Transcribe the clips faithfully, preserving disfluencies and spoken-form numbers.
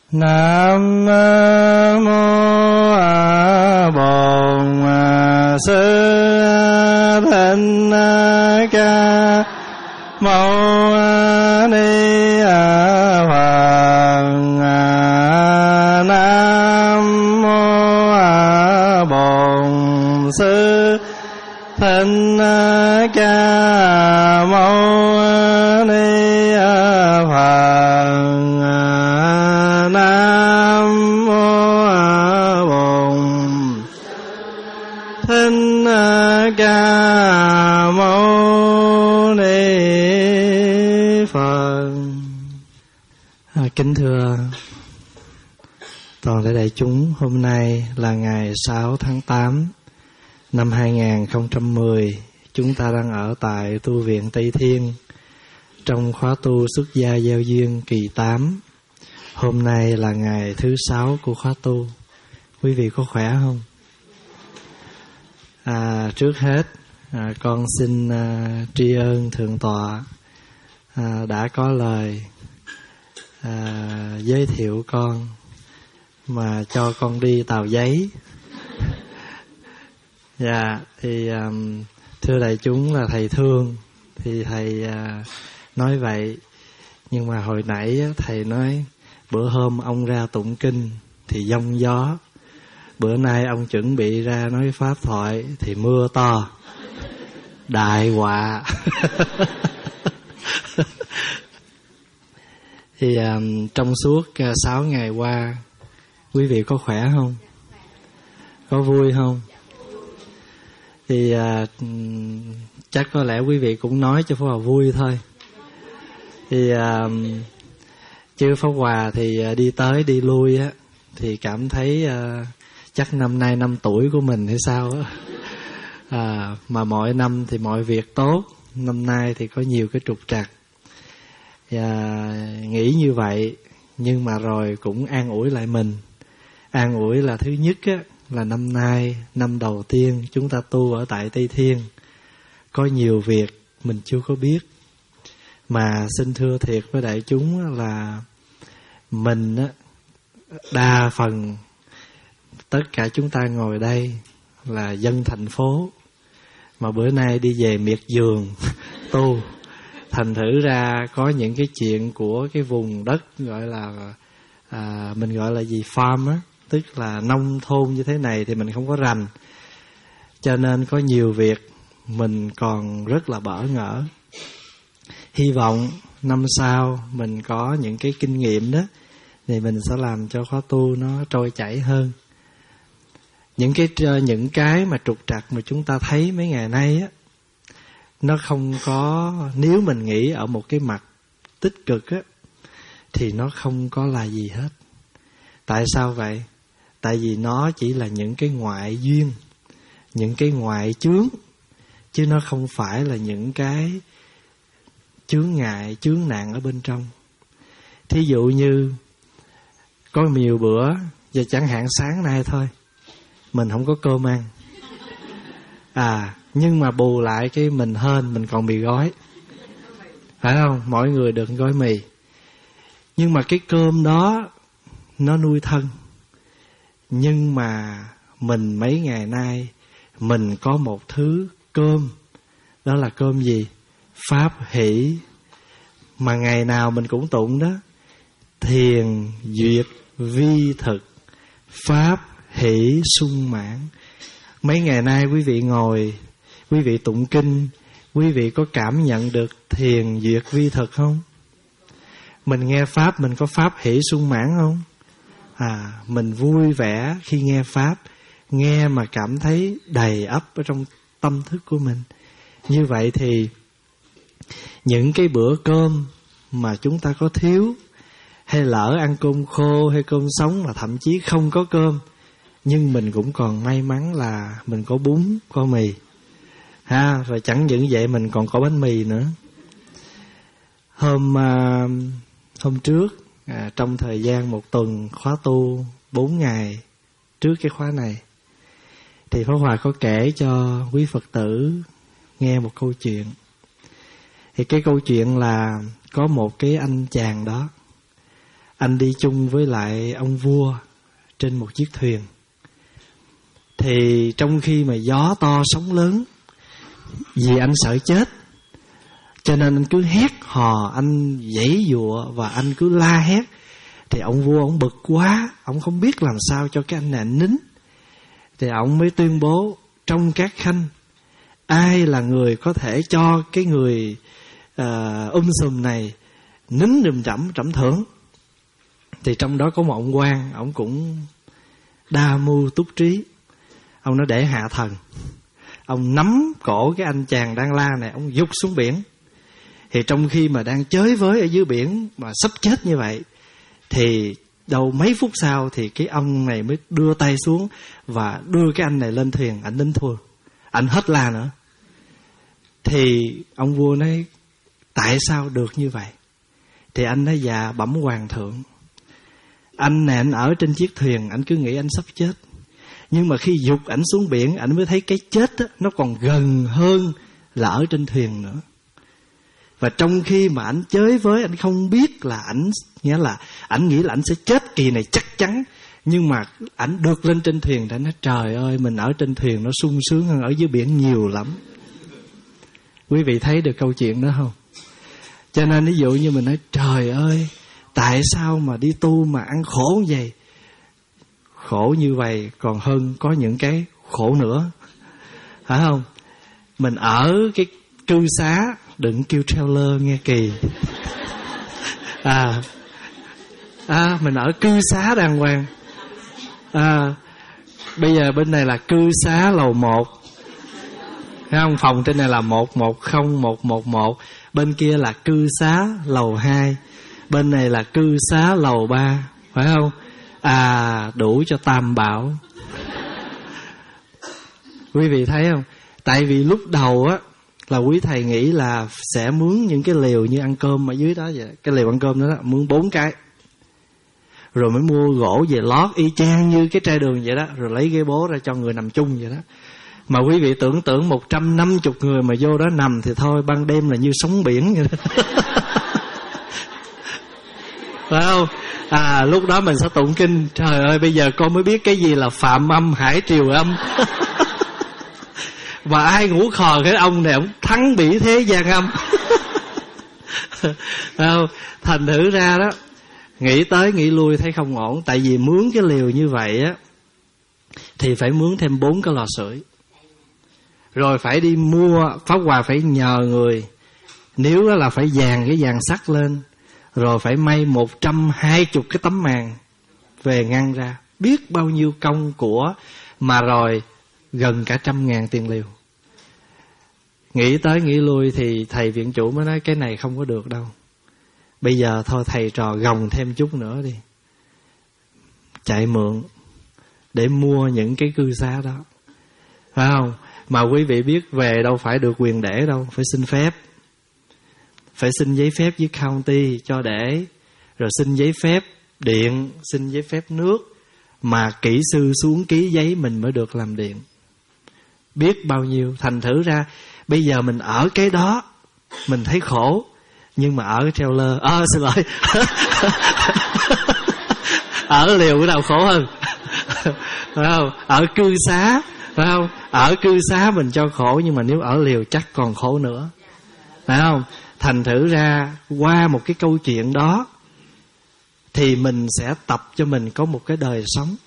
Nam mô A Bổn Sư Thích Ca Mâu Ni Phật. Nam mô A Bổn Sư Thích Ca Mâu Ni Phật. Nam mô A Bổn Thích Ca Mâu Ni Phật. À, kính thưa toàn thể đại chúng, hôm nay là ngày sáu tháng tám năm hai nghìn không trăm mười. Chúng ta đang ở tại tu viện Tây Thiên trong khóa tu xuất gia gieo duyên kỳ tám. Hôm nay là ngày thứ sáu của khóa tu. Quý vị có khỏe không? À, trước hết à, con xin à, tri ân Thượng Tọa à, đã có lời à, giới thiệu con mà cho con đi tàu giấy. Dạ, thì um, thưa đại chúng là thầy thương thì thầy uh, nói vậy. Nhưng mà hồi nãy thầy nói bữa hôm ông ra tụng kinh thì giông gió, bữa nay ông chuẩn bị ra nói pháp thoại thì mưa to, đại họa. Thì um, trong suốt uh, sáu ngày qua, quý vị có khỏe không? Có vui không? Thì à, chắc có lẽ quý vị cũng nói cho Pháp Hòa vui thôi. Thì à, chư Pháp Hòa thì à, đi tới đi lui á, thì cảm thấy à, chắc năm nay năm tuổi của mình hay sao á. À, mà mọi năm thì mọi việc tốt, năm nay thì có nhiều cái trục trặc. Và nghĩ như vậy, nhưng mà rồi cũng an ủi lại mình. An ủi là thứ nhất á, là năm nay, năm đầu tiên chúng ta tu ở tại Tây Thiên, có nhiều việc mình chưa có biết. Mà xin thưa thiệt với đại chúng là mình á, đa phần tất cả chúng ta ngồi đây là dân thành phố, mà bữa nay đi về miệt vườn tu. Thành thử ra có những cái chuyện của cái vùng đất gọi là à, mình gọi là gì farm á, tức là nông thôn như thế này thì mình không có rành. Cho nên có nhiều việc mình còn rất là bỡ ngỡ. Hy vọng năm sau mình có những cái kinh nghiệm đó, thì mình sẽ làm cho khóa tu nó trôi chảy hơn. Những cái những cái mà trục trặc mà chúng ta thấy mấy ngày nay á, nó không có, nếu mình nghĩ ở một cái mặt tích cực á, thì nó không có là gì hết. Tại sao vậy? Tại vì nó chỉ là những cái ngoại duyên, những cái ngoại chướng, chứ nó không phải là những cái chướng ngại, chướng nạn ở bên trong. Thí dụ như có nhiều bữa, và chẳng hạn sáng nay thôi, mình không có cơm ăn. À, nhưng mà bù lại cái mình hên, mình còn mì gói. Phải không? Mỗi người được gói mì. Nhưng mà cái cơm đó nó nuôi thân. Nhưng mà mình mấy ngày nay mình có một thứ cơm, đó là cơm gì? Pháp hỷ. Mà ngày nào mình cũng tụng đó: thiền duyệt vi thực, pháp hỷ sung mãn. Mấy ngày nay quý vị ngồi, quý vị tụng kinh, quý vị có cảm nhận được thiền duyệt vi thực không? Mình nghe pháp, mình có pháp hỷ sung mãn không? À, mình vui vẻ khi nghe pháp, nghe mà cảm thấy đầy ắp ở trong tâm thức của mình. Như vậy thì những cái bữa cơm mà chúng ta có thiếu, hay lỡ ăn cơm khô hay cơm sống mà thậm chí không có cơm, nhưng mình cũng còn may mắn là mình có bún, có mì ha, và chẳng những vậy mình còn có bánh mì nữa. Hôm à, hôm trước à, trong thời gian một tuần khóa tu bốn ngày trước cái khóa này, thì Pháp Hòa có kể cho quý Phật tử nghe một câu chuyện. Thì cái câu chuyện là có một cái anh chàng đó, anh đi chung với lại ông vua trên một chiếc thuyền. Thì trong khi mà gió to sóng lớn, vì anh sợ chết, cho nên anh cứ hét hò, anh giãy giụa và anh cứ la hét. Thì ông vua ông bực quá, ông không biết làm sao cho cái anh này anh nín. Thì ông mới tuyên bố trong các khanh, ai là người có thể cho cái người uh, um sùm này nín đùm trẫm, trẫm thưởng. Thì trong đó có một ông quan, ông cũng đa mưu túc trí. Ông nói để hạ thần. Ông nắm cổ cái anh chàng đang la này, ông giục xuống biển. Thì trong khi mà đang chới với ở dưới biển mà sắp chết như vậy, thì đâu mấy phút sau thì cái ông này mới đưa tay xuống và đưa cái anh này lên thuyền. Anh nín thua, anh hết la nữa. Thì ông vua nói tại sao được như vậy? Thì anh nói dạ bẩm hoàng thượng, anh này anh ở trên chiếc thuyền, anh cứ nghĩ anh sắp chết. Nhưng mà khi giục ảnh xuống biển, ảnh mới thấy cái chết đó, nó còn gần hơn là ở trên thuyền nữa. Và trong khi mà ảnh chới với, ảnh không biết là ảnh, nghĩa là ảnh nghĩ là ảnh sẽ chết kỳ này chắc chắn. Nhưng mà ảnh được lên trên thuyền, đã nói trời ơi, mình ở trên thuyền nó sung sướng hơn ở dưới biển nhiều lắm. Quý vị thấy được câu chuyện đó không? Cho nên ví dụ như mình nói trời ơi, tại sao mà đi tu mà ăn khổ như vậy? Khổ như vậy còn hơn có những cái khổ nữa, phải không? Mình ở cái cư xá, đừng kêu trailer nghe kỳ. À, à mình ở cư xá đàng hoàng. À, bây giờ bên này là cư xá lầu một, thấy không? Phòng trên này là một một không một một một, bên kia là cư xá lầu hai, bên này là cư xá lầu ba, phải không? À, đủ cho tam bảo. Quý vị thấy không? Tại vì lúc đầu á là quý thầy nghĩ là sẽ mướn những cái lều như ăn cơm ở dưới đó vậy. Cái lều ăn cơm đó, đó mướn bốn cái, rồi mới mua gỗ về lót y chang như cái trai đường vậy đó, rồi lấy ghế bố ra cho người nằm chung vậy đó. Mà quý vị tưởng tượng một trăm năm mươi người mà vô đó nằm thì thôi, ban đêm là như sóng biển vậy đó. Phải không? À, lúc đó mình sẽ tụng kinh, trời ơi bây giờ con mới biết cái gì là phạm âm hải triều âm. Và ai ngủ khò cái ông này, ông thắng bỉ thế gian âm. Không? Thành thử ra đó, nghĩ tới nghĩ lui thấy không ổn. Tại vì mướn cái liều như vậy á thì phải mướn thêm bốn cái lò sưởi, rồi phải đi mua Pháp Hòa, phải nhờ người, nếu là phải dàn cái dàn sắt lên, rồi phải may một trăm hai chục cái tấm màn về ngăn ra, biết bao nhiêu công của, mà rồi gần cả trăm ngàn tiền liều. Nghĩ tới nghĩ lui thì thầy viện chủ mới nói cái này không có được đâu. Bây giờ thôi thầy trò gồng thêm chút nữa đi, chạy mượn để mua những cái cư xá đó, phải không? Mà quý vị biết về đâu phải được quyền để đâu, phải xin phép. Phải xin giấy phép với county cho để, rồi xin giấy phép điện, xin giấy phép nước, mà kỹ sư xuống ký giấy mình mới được làm điện. Biết bao nhiêu. Thành thử ra bây giờ mình ở cái đó mình thấy khổ, nhưng mà ở cái trailer, à, xin lỗi ở liều cái nào khổ hơn? Phải không? Ở cư xá, phải không? Ở cư xá mình cho khổ, nhưng mà nếu ở liều chắc còn khổ nữa, phải không? Thành thử ra qua một cái câu chuyện đó thì mình sẽ tập cho mình có một cái đời sống.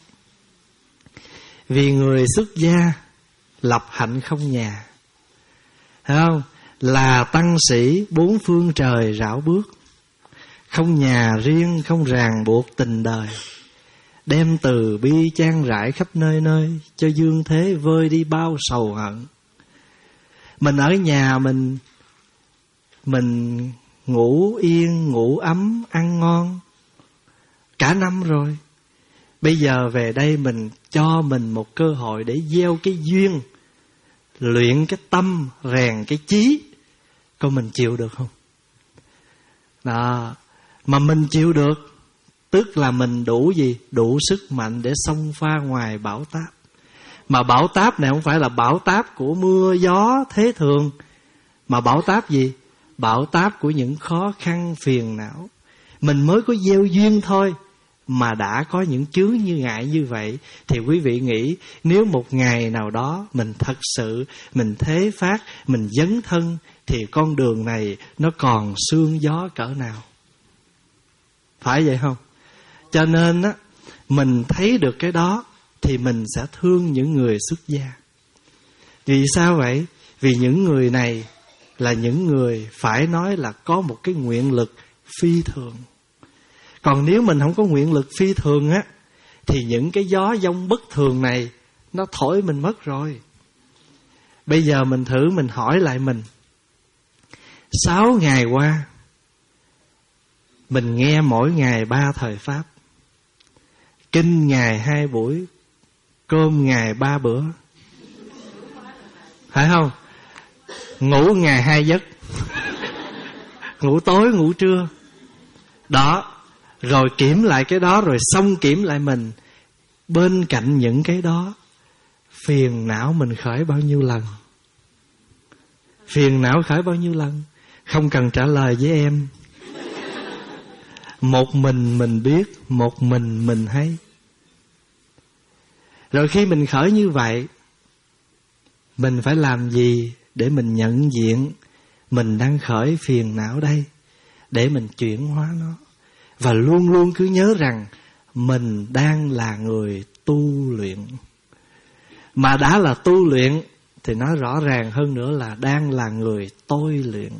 Vì người xuất gia lập hạnh không nhà, thấy không? Là tăng sĩ bốn phương trời rảo bước, không nhà riêng, không ràng buộc tình đời, đem từ bi chan rải khắp nơi nơi, cho dương thế vơi đi bao sầu hận. Mình ở nhà mình Mình ngủ yên, ngủ ấm, ăn ngon cả năm rồi. Bây giờ về đây mình cho mình một cơ hội để gieo cái duyên, luyện cái tâm, rèn cái chí. Coi mình chịu được không? Đó. Mà mình chịu được, tức là mình đủ gì? Đủ sức mạnh để xông pha ngoài bão táp. Mà bão táp này không phải là bão táp của mưa gió thế thường, mà bão táp gì? Bão táp của những khó khăn phiền não. Mình mới có gieo duyên thôi mà đã có những chướng như ngại như vậy. Thì quý vị nghĩ nếu một ngày nào đó mình thật sự mình thế phát, mình dấn thân, thì con đường này nó còn sương gió cỡ nào? Phải vậy không? Cho nên á, mình thấy được cái đó thì mình sẽ thương những người xuất gia. Vì sao vậy? Vì những người này là những người phải nói là có một cái nguyện lực phi thường. Còn nếu mình không có nguyện lực phi thường á, thì những cái gió giông bất thường này nó thổi mình mất rồi. Bây giờ mình thử mình hỏi lại mình, sáu ngày qua mình nghe mỗi ngày ba thời pháp, kinh ngày hai buổi, cơm ngày ba bữa, phải không? Ngủ ngày hai giấc, ngủ tối ngủ trưa. Đó, rồi kiểm lại cái đó, rồi xong kiểm lại mình. Bên cạnh những cái đó, phiền não mình khởi bao nhiêu lần? Phiền não khởi bao nhiêu lần? Không cần trả lời với em. Một mình mình biết, một mình mình thấy. Rồi khi mình khởi như vậy, mình phải làm gì để mình nhận diện mình đang khởi phiền não đây, để mình chuyển hóa nó. Và luôn luôn cứ nhớ rằng mình đang là người tu luyện. Mà đã là tu luyện thì nói rõ ràng hơn nữa là đang là người tôi luyện.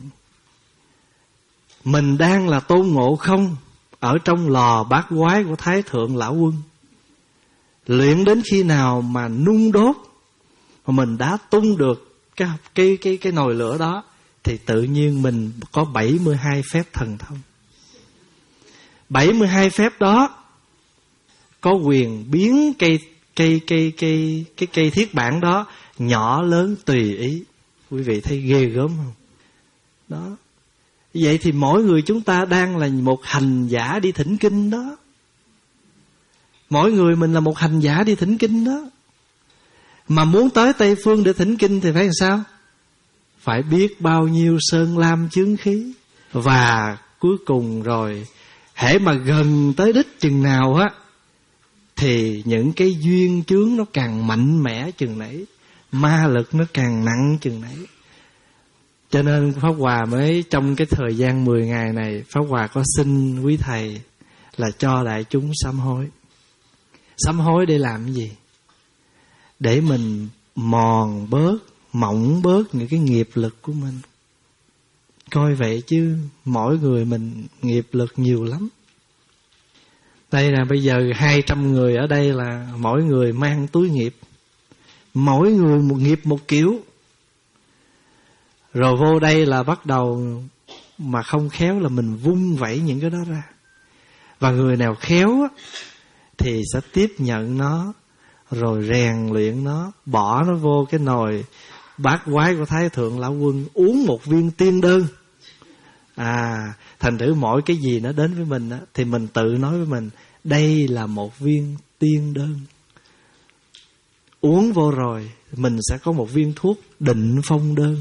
Mình đang là Tôn Ngộ Không ở trong lò bát quái của Thái Thượng Lão Quân. Luyện đến khi nào mà nung đốt mà mình đã tung được cái cái cái cái nồi lửa đó, thì tự nhiên mình có bảy mươi hai phép thần thông. bảy mươi hai phép đó có quyền biến cây cây cây cây cái cây thiết bản đó nhỏ lớn tùy ý. Quý vị thấy ghê gớm không? Đó. Vậy thì mỗi người chúng ta đang là một hành giả đi thỉnh kinh đó. Mỗi người mình là một hành giả đi thỉnh kinh đó. Mà muốn tới Tây Phương để thỉnh kinh thì phải làm sao? Phải biết bao nhiêu sơn lam chướng khí. Và cuối cùng rồi, hễ mà gần tới đích chừng nào á, thì những cái duyên chướng nó càng mạnh mẽ chừng nấy, ma lực nó càng nặng chừng nấy. Cho nên Pháp Hòa mới trong cái thời gian mười ngày này, Pháp Hòa có xin quý thầy là cho đại chúng sám hối. Sám hối để làm cái gì? Để mình mòn bớt, mỏng bớt những cái nghiệp lực của mình. Coi vậy chứ mỗi người mình nghiệp lực nhiều lắm. Đây là bây giờ hai trăm người ở đây là mỗi người mang túi nghiệp. Mỗi người một nghiệp một kiểu. Rồi vô đây là bắt đầu mà không khéo là mình vung vẩy những cái đó ra. Và người nào khéo á, thì sẽ tiếp nhận nó, rồi rèn luyện nó, bỏ nó vô cái nồi bát quái của Thái Thượng Lão Quân, uống một viên tiên đơn. À, thành thử mỗi cái gì nó đến với mình á, thì mình tự nói với mình, đây là một viên tiên đơn. Uống vô rồi, mình sẽ có một viên thuốc định phong đơn.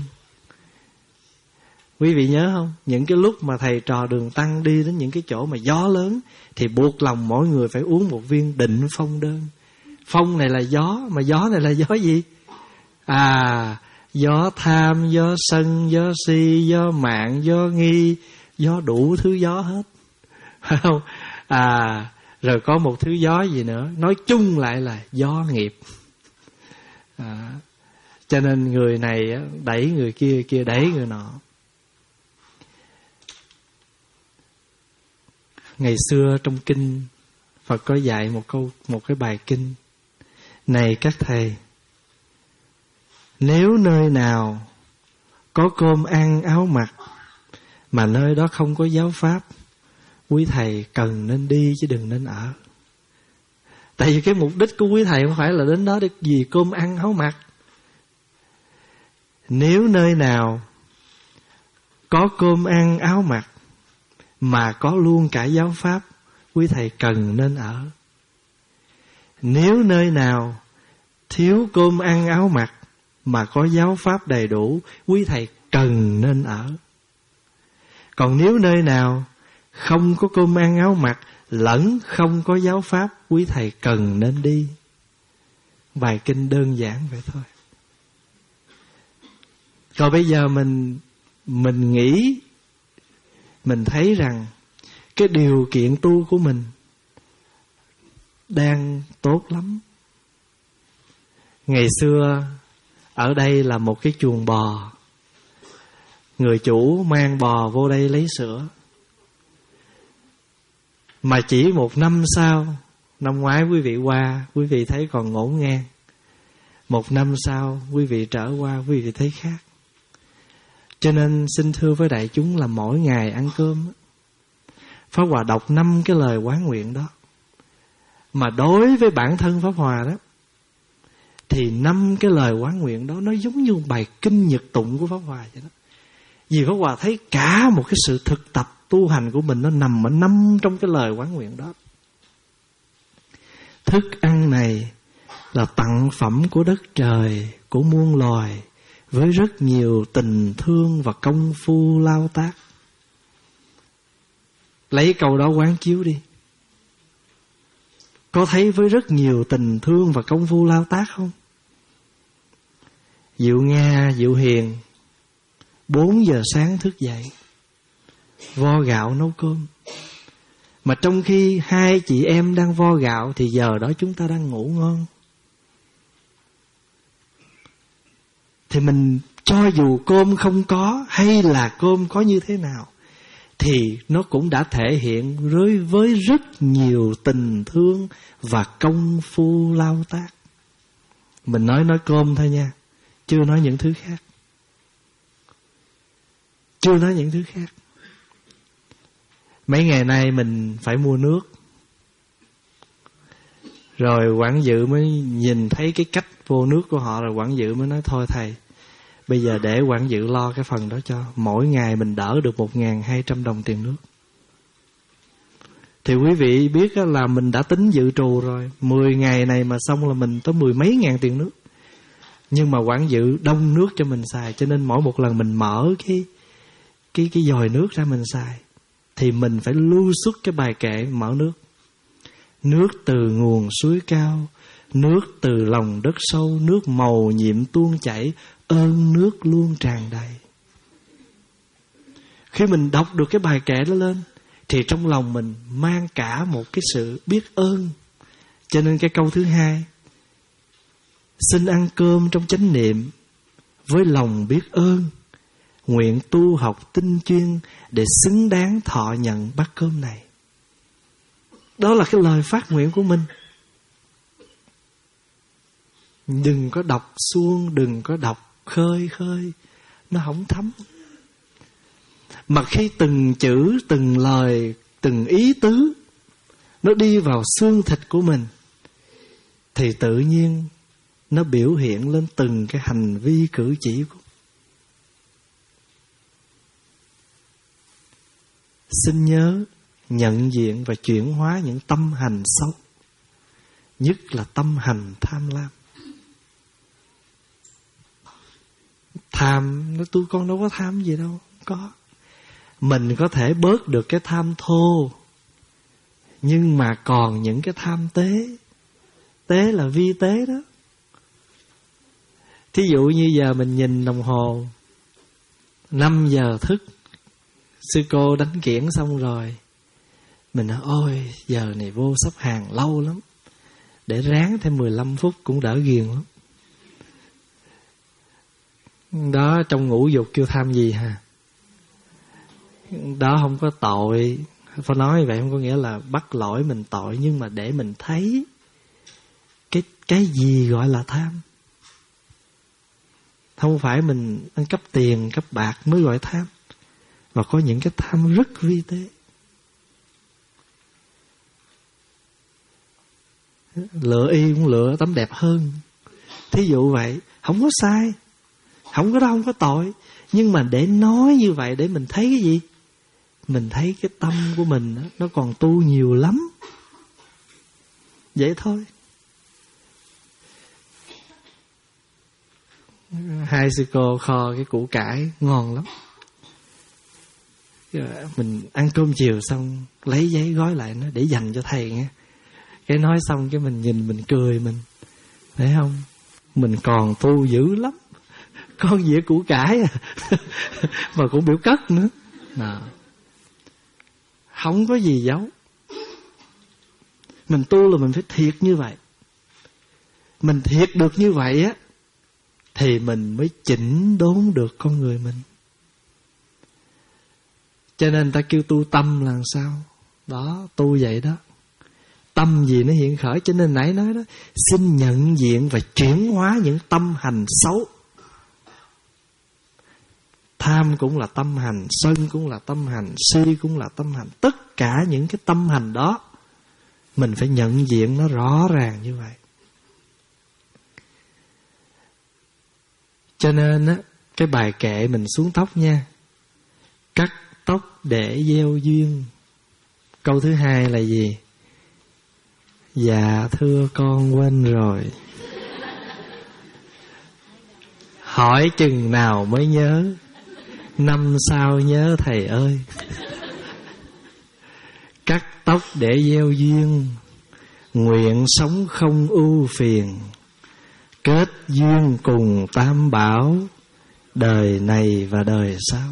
Quý vị nhớ không? Những cái lúc mà thầy trò Đường Tăng đi đến những cái chỗ mà gió lớn, thì buộc lòng mỗi người phải uống một viên định phong đơn. Phong này là gió, mà gió này là gió gì? À, gió tham, gió sân, gió si, gió mạn, gió nghi, gió đủ thứ gió hết. Phải không? À, rồi có một thứ gió gì nữa, nói chung lại là gió nghiệp. À, cho nên người này đẩy người kia, kia đẩy người nọ. Ngày xưa trong kinh Phật có dạy một câu, một cái bài kinh. Này các thầy, nếu nơi nào có cơm ăn áo mặc mà nơi đó không có giáo pháp, quý thầy cần nên đi chứ đừng nên ở. Tại vì cái mục đích của quý thầy không phải là đến đó để gì cơm ăn áo mặc. Nếu nơi nào có cơm ăn áo mặc mà có luôn cả giáo pháp, quý thầy cần nên ở. Nếu nơi nào thiếu cơm ăn áo mặc mà có giáo pháp đầy đủ, quý thầy cần nên ở. Còn nếu nơi nào không có cơm ăn áo mặc, lẫn không có giáo pháp, quý thầy cần nên đi. Bài kinh đơn giản vậy thôi. Còn bây giờ mình Mình nghĩ, mình thấy rằng cái điều kiện tu của mình đang tốt lắm. Ngày xưa ở đây là một cái chuồng bò, người chủ mang bò vô đây lấy sữa. Mà chỉ một năm sau, năm ngoái quý vị qua, quý vị thấy còn ngổn ngang. Một năm sau quý vị trở qua, quý vị thấy khác. Cho nên xin thưa với đại chúng là mỗi ngày ăn cơm, Pháp Hòa đọc năm cái lời quán nguyện đó. Mà đối với bản thân Pháp Hòa đó, thì năm cái lời quán nguyện đó nó giống như bài kinh nhật tụng của Pháp Hòa vậy đó. Vì Pháp Hòa thấy cả một cái sự thực tập tu hành của mình nó nằm ở năm trong cái lời quán nguyện đó. Thức ăn này là tặng phẩm của đất trời, của muôn loài, với rất nhiều tình thương và công phu lao tác. Lấy câu đó quán chiếu đi. Có thấy với rất nhiều tình thương và công phu lao tác không? Diệu Nga, Diệu Hiền bốn giờ sáng thức dậy, vo gạo nấu cơm. Mà trong khi hai chị em đang vo gạo thì giờ đó chúng ta đang ngủ ngon. Thì mình cho dù cơm không có hay là cơm có như thế nào, thì nó cũng đã thể hiện với, với rất nhiều tình thương và công phu lao tác. Mình nói nói cơm thôi nha, chưa nói những thứ khác. Chưa nói những thứ khác. Mấy ngày nay mình phải mua nước, rồi quản dự mới nhìn thấy cái cách vô nước của họ, rồi quản dự mới nói thôi thầy, bây giờ để quản dự lo cái phần đó cho. Mỗi ngày mình đỡ được một nghìn hai trăm đồng tiền nước. Thì quý vị biết là mình đã tính dự trù rồi. Mười ngày này mà xong là mình tới mười mấy ngàn tiền nước. Nhưng mà quản dự đông nước cho mình xài, cho nên mỗi một lần mình mở cái cái cái dòi nước ra mình xài, thì mình phải lưu xuất cái bài kệ mở nước. Nước từ nguồn suối cao, nước từ lòng đất sâu, nước màu nhiệm tuôn chảy, ơn nước luôn tràn đầy. Khi mình đọc được cái bài kệ đó lên, thì trong lòng mình mang cả một cái sự biết ơn. Cho nên cái câu thứ hai, xin ăn cơm trong chánh niệm, với lòng biết ơn, nguyện tu học tinh chuyên, để xứng đáng thọ nhận bát cơm này. Đó là cái lời phát nguyện của mình. Đừng có đọc suông, đừng có đọc khơi khơi, nó không thấm. Mà khi từng chữ, từng lời, từng ý tứ nó đi vào xương thịt của mình, thì tự nhiên nó biểu hiện lên từng cái hành vi cử chỉ của. Xin nhớ nhận diện và chuyển hóa những tâm hành xấu, nhất là tâm hành tham lam. Tham, nó tôi con đâu có tham gì đâu, không có. Mình có thể bớt được cái tham thô, nhưng mà còn những cái tham tế. Tế là vi tế đó. Thí dụ như giờ mình nhìn đồng hồ, năm giờ thức, sư cô đánh kiển xong rồi, mình nói ôi giờ này vô sắp hàng lâu lắm, để ráng thêm mười lăm phút cũng đỡ ghiền lắm. Đó, trong ngũ dục kêu tham gì hả? Đó không có tội. Phải nói vậy không có nghĩa là bắt lỗi mình tội, nhưng mà để mình thấy cái cái gì gọi là tham. Không phải mình ăn cắp tiền, cắp bạc mới gọi tham, và có những cái tham rất vi tế. Lựa y cũng lựa tấm đẹp hơn, thí dụ vậy. Không có sai, không có đâu, không có tội. Nhưng mà để nói như vậy để mình thấy cái gì? Mình thấy cái tâm của mình nó còn tu nhiều lắm. Vậy thôi. Hai sư cô kho cái củ cải ngon lắm. mình ăn cơm chiều xong lấy giấy gói lại nó để dành cho thầy nghe. Cái nói xong cái mình nhìn mình cười mình, thấy không? Mình còn tu dữ lắm, con dĩa củ cải à. Mà cũng biểu cất nữa. Nào, không có gì giấu. Mình tu là mình phải thiệt như vậy. Mình thiệt được như vậy á thì mình mới chỉnh đốn được con người mình. Cho nên ta kêu tu tâm là sao? Đó, tu vậy đó. Tâm gì nó hiện khởi. Cho nên nãy nói đó, xin nhận diện và chuyển hóa những tâm hành xấu. Tham cũng là tâm hành, sân cũng là tâm hành, si cũng là tâm hành. Tất cả những cái tâm hành đó mình phải nhận diện nó rõ ràng như vậy. Cho nên á, cái bài kệ mình xuống tóc nha. Cắt tóc để gieo duyên. Câu thứ hai là gì? Dạ thưa con quên rồi. Hỏi chừng nào mới nhớ, năm sau nhớ thầy ơi. Cắt tóc để gieo duyên, nguyện sống không ưu phiền. Kết duyên cùng tam bảo, đời này và đời sau.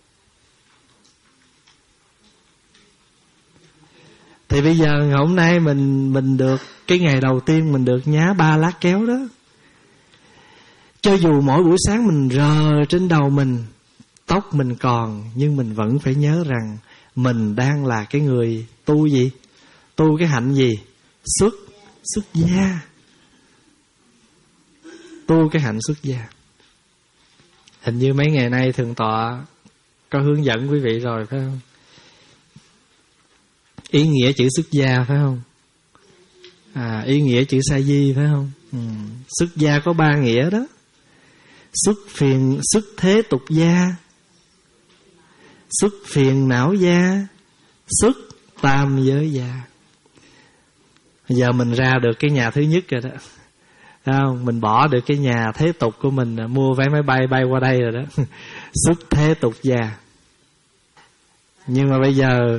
Thì bây giờ hôm nay mình mình được cái ngày đầu tiên mình được nhá ba lá kéo đó. Cho dù mỗi buổi sáng mình rờ trên đầu mình, tóc mình còn, nhưng mình vẫn phải nhớ rằng mình đang là cái người tu gì? Tu cái hạnh gì? Xuất xuất gia. Tu cái hạnh xuất gia. Hình như mấy ngày nay thượng tọa có hướng dẫn quý vị rồi phải không? Ý nghĩa chữ xuất gia phải không? À, ý nghĩa chữ sa di phải không? Ừ. Xuất gia có ba nghĩa đó. Xuất phiền, xuất thế tục gia, xuất phiền não gia, xuất tam giới gia. Bây giờ mình ra được cái nhà thứ nhất rồi đó. Thấy không? Mình bỏ được cái nhà thế tục của mình, mua vé máy bay bay qua đây rồi đó. Xuất thế tục gia. Nhưng mà bây giờ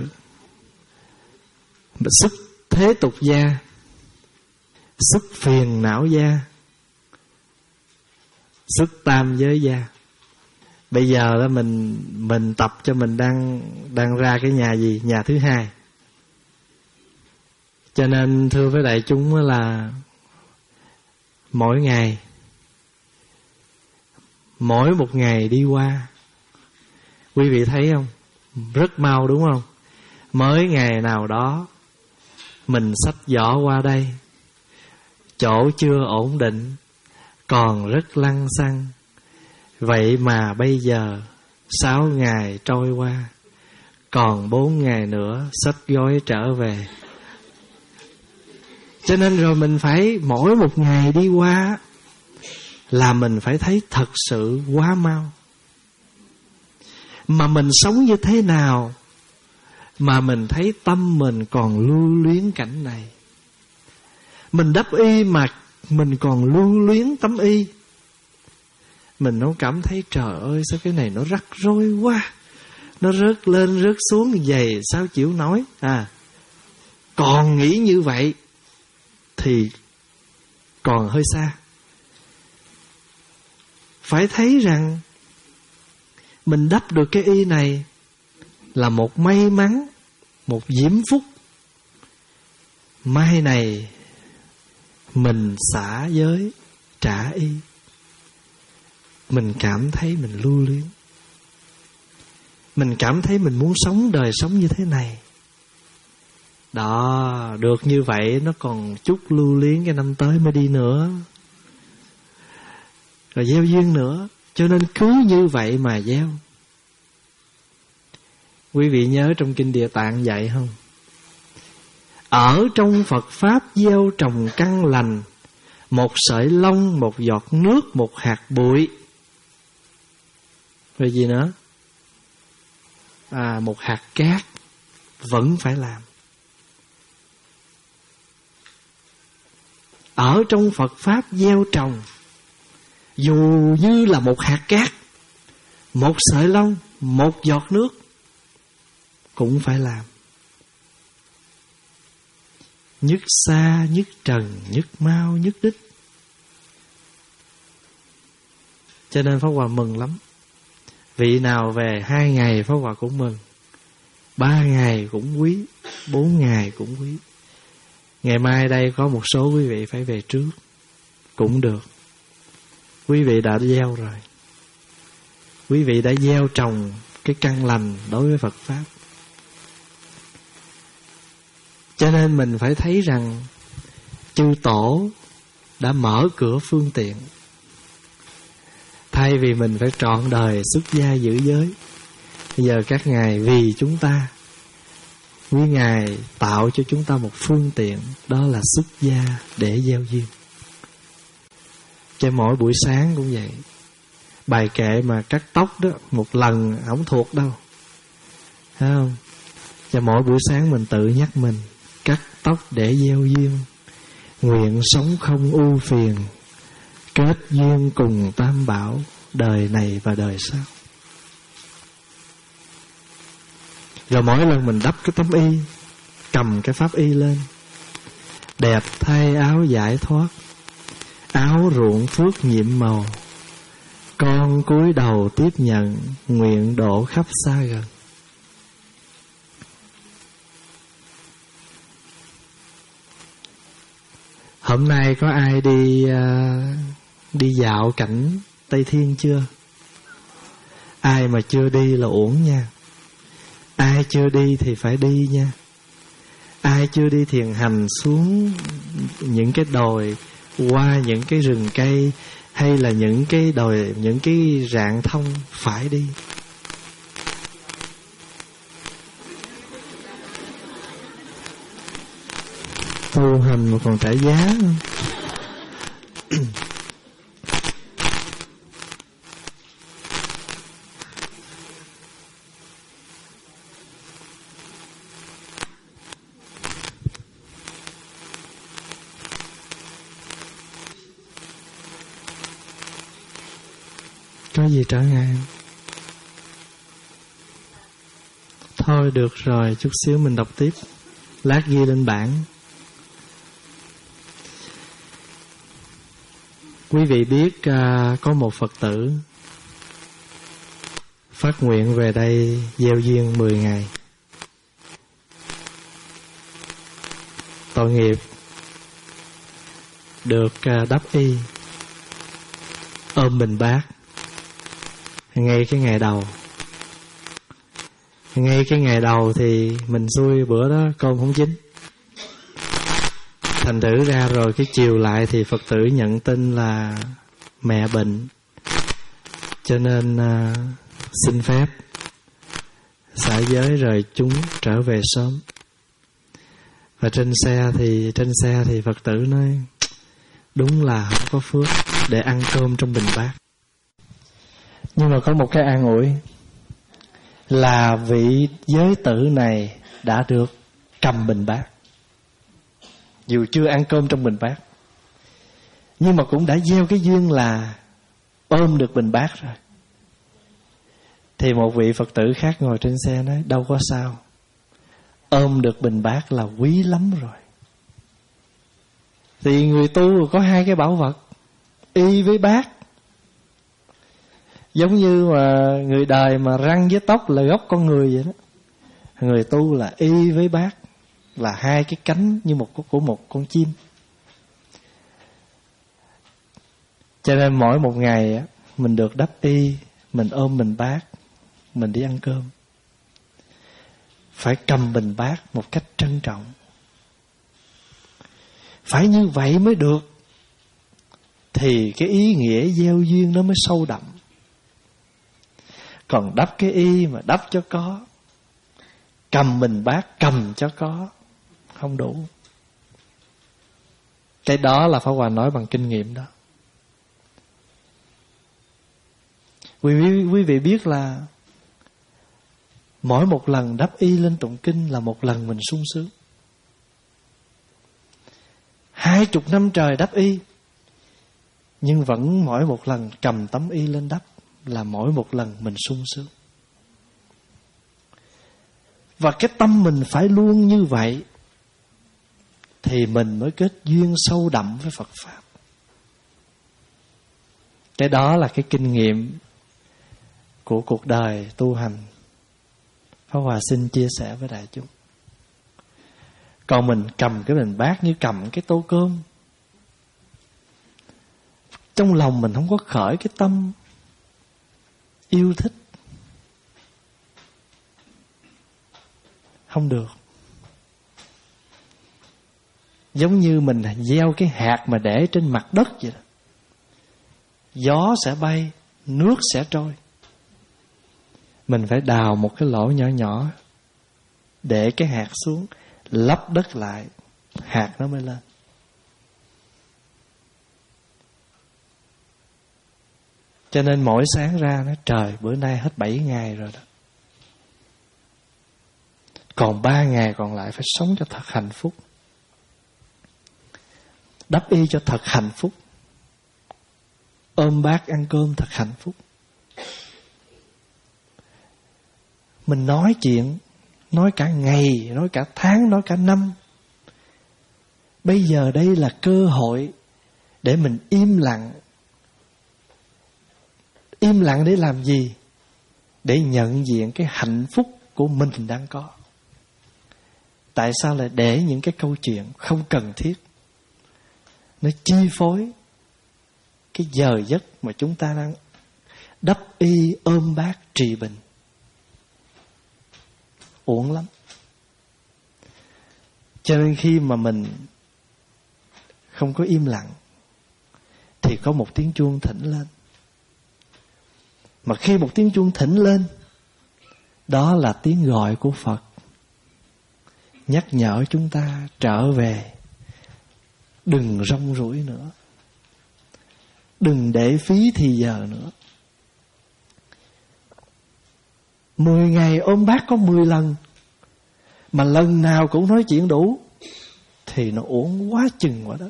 xuất thế tục gia, xuất phiền não gia, xuất tam giới gia. Bây giờ đó mình mình tập cho mình đang đang ra cái nhà gì? Nhà thứ hai. Cho nên thưa với đại chúng là mỗi ngày, mỗi một ngày đi qua, quý vị thấy không? Rất mau đúng không? Mới ngày nào đó mình xách giỏ qua đây, chỗ chưa ổn định, còn rất lăng xăng. Vậy mà bây giờ sáu ngày trôi qua, còn bốn ngày nữa xách gói trở về. Cho nên rồi mình phải mỗi một ngày đi qua là mình phải thấy thật sự quá mau. Mà mình sống như thế nào mà mình thấy tâm mình còn lưu luyến cảnh này. Mình đắp y mà mình còn lưu luyến tấm y. Mình không cảm thấy trời ơi sao cái này nó rắc rối quá, nó rớt lên rớt xuống dày sao chịu nói. À, còn nghĩ như vậy thì còn hơi xa. Phải thấy rằng mình đắp được cái y này là một may mắn, một diễm phúc. Mai này mình xả giới trả y, mình cảm thấy mình lưu luyến, mình cảm thấy mình muốn sống đời sống như thế này. Đó, được như vậy nó còn chút lưu luyến cái năm tới mới đi nữa, rồi gieo duyên nữa. Cho nên cứ như vậy mà gieo. Quý vị nhớ trong Kinh Địa Tạng dạy không? Ở trong Phật Pháp gieo trồng căn lành, một sợi lông, một giọt nước, một hạt bụi. Rồi gì nữa? À, một hạt cát vẫn phải làm. Ở trong Phật Pháp gieo trồng, dù như là một hạt cát, một sợi lông, một giọt nước, cũng phải làm. Nhất xa, nhất trần, nhất mau, nhất đích. Cho nên Pháp Hòa mừng lắm. Vị nào về hai ngày Pháp Hòa cũng mừng, ba ngày cũng quý, bốn ngày cũng quý. Ngày mai đây có một số quý vị phải về trước cũng được. Quý vị đã gieo rồi, quý vị đã gieo trồng cái căn lành đối với Phật Pháp. Cho nên mình phải thấy rằng chư tổ đã mở cửa phương tiện. Thay vì mình phải trọn đời xuất gia giữ giới, bây giờ các ngài vì chúng ta, quý ngài tạo cho chúng ta một phương tiện, đó là xuất gia để gieo duyên. Cho mỗi buổi sáng cũng vậy. Bài kệ mà cắt tóc đó, một lần không thuộc đâu, thấy không? Cho mỗi buổi sáng mình tự nhắc mình, cắt tóc để gieo duyên, nguyện sống không ưu phiền, kết duyên cùng tam bảo, đời này và đời sau. Rồi mỗi lần mình đắp cái tấm y, cầm cái pháp y lên, đẹp thay áo giải thoát, áo ruộng phước nhiệm màu, con cúi đầu tiếp nhận, nguyện độ khắp xa gần. Hôm nay có ai đi uh, đi dạo cảnh Tây Thiên chưa? Ai mà chưa đi là uổng nha. Ai chưa đi thì phải đi nha. Ai chưa đi thiền hành xuống những cái đồi, qua những cái rừng cây, hay là những cái đồi, những cái rạng thông, phải đi. Tu hành mà còn trả giá không? Có gì trở ngại không? Thôi được rồi, chút xíu mình đọc tiếp, lát ghi lên bảng. Quý vị biết uh, có một Phật tử phát nguyện về đây gieo duyên mười ngày. Tội nghiệp được uh, đắp y, ôm bình bát ngay cái ngày đầu. Ngay cái ngày đầu thì mình xui bữa đó cơm không chín, thành thử ra rồi cái chiều lại thì Phật tử nhận tin là mẹ bệnh, cho nên uh, xin phép xả giới rời chúng trở về sớm. Và trên xe thì trên xe thì Phật tử nói đúng là không có phước để ăn cơm trong bình bát. Nhưng mà có một cái an ủi là vị giới tử này đã được cầm bình bát, dù chưa ăn cơm trong bình bát, nhưng mà cũng đã gieo cái duyên là ôm được bình bát rồi. Thì một vị Phật tử khác ngồi trên xe nói đâu có sao, ôm được bình bát là quý lắm rồi. Thì người tu có hai cái bảo vật, y với bát. Giống như mà người đời mà răng với tóc là gốc con người vậy đó. Người tu là y với bát, là hai cái cánh như một của một con chim. Cho nên mỗi một ngày mình được đắp y, mình ôm bình bát, mình đi ăn cơm, phải cầm bình bát một cách trân trọng. Phải như vậy mới được, thì cái ý nghĩa gieo duyên nó mới sâu đậm. Còn đắp cái y mà đắp cho có, cầm bình bát cầm cho có, không đủ. Cái đó là Pháp Hòa nói bằng kinh nghiệm đó. Quý vị, quý vị biết là mỗi một lần đắp y lên tụng kinh là một lần mình sung sướng. Hai chục năm trời đắp y, nhưng vẫn mỗi một lần cầm tấm y lên đắp là mỗi một lần mình sung sướng. Và cái tâm mình phải luôn như vậy thì mình mới kết duyên sâu đậm với Phật Pháp. Cái đó là cái kinh nghiệm của cuộc đời tu hành. Pháp Hòa xin chia sẻ với đại chúng. Còn mình cầm cái bình bát như cầm cái tô cơm, trong lòng mình không có khởi cái tâm yêu thích, không được. Giống như mình gieo cái hạt mà để trên mặt đất vậy đó. Gió sẽ bay, nước sẽ trôi. Mình phải đào một cái lỗ nhỏ nhỏ, để cái hạt xuống, lấp đất lại, hạt nó mới lên. Cho nên mỗi sáng ra nó trời bữa nay hết bảy ngày rồi đó. Còn ba ngày còn lại phải sống cho thật hạnh phúc. Đắp y cho thật hạnh phúc. Ôm bát ăn cơm thật hạnh phúc. Mình nói chuyện, nói cả ngày, nói cả tháng, nói cả năm. Bây giờ đây là cơ hội để mình im lặng. Im lặng để làm gì? Để nhận diện cái hạnh phúc của mình đang có. Tại sao lại để những cái câu chuyện không cần thiết nó chi phối cái giờ giấc mà chúng ta đang đắp y ôm bát trì bình? Uổng lắm. Cho nên khi mà mình không có im lặng thì có một tiếng chuông thỉnh lên. Mà khi một tiếng chuông thỉnh lên, đó là tiếng gọi của Phật, nhắc nhở chúng ta trở về. Đừng rong ruổi nữa, đừng để phí thì giờ nữa. Mười ngày ôm bát có mười lần, mà lần nào cũng nói chuyện đủ, thì nó uổng quá chừng quá đất.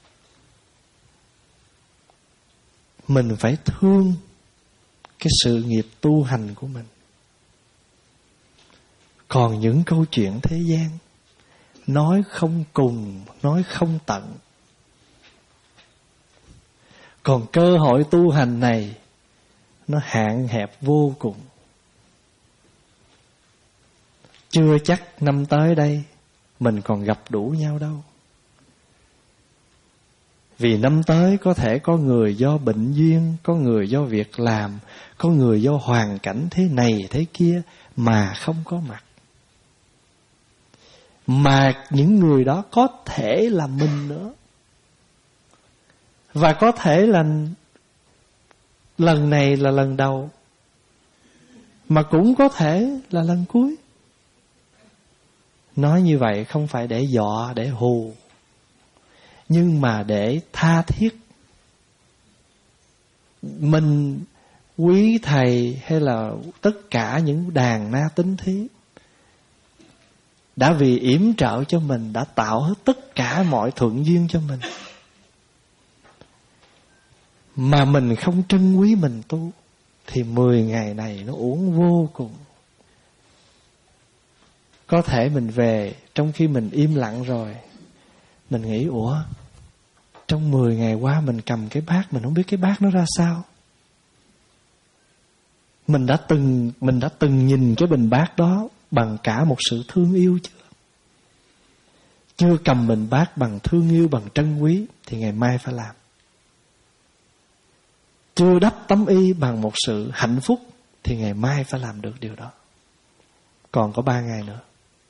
Mình phải thương cái sự nghiệp tu hành của mình. Còn những câu chuyện thế gian, nói không cùng, nói không tận. Còn cơ hội tu hành này, nó hạn hẹp vô cùng. Chưa chắc năm tới đây mình còn gặp đủ nhau đâu. Vì năm tới có thể có người do bệnh duyên, có người do việc làm, có người do hoàn cảnh thế này thế kia mà không có mặt. Mà những người đó có thể là mình nữa. Và có thể là lần này là lần đầu, mà cũng có thể là lần cuối. Nói như vậy không phải để dọa, để hù, nhưng mà để tha thiết. Mình, quý thầy hay là tất cả những đàn na tín thí đã vì yểm trợ cho mình, đã tạo hết tất cả mọi thuận duyên cho mình, mà mình không trân quý mình tu, thì mười ngày này nó uổng vô cùng. Có thể mình về trong khi mình im lặng rồi, mình nghĩ ủa, trong mười ngày qua mình cầm cái bát, mình không biết cái bát nó ra sao. Mình đã từng Mình đã từng nhìn cái bình bát đó bằng cả một sự thương yêu chưa? Chưa cầm bình bát bằng thương yêu, bằng trân quý, thì ngày mai phải làm. Chưa đắp tấm y bằng một sự hạnh phúc, thì ngày mai phải làm được điều đó. Còn có ba ngày nữa.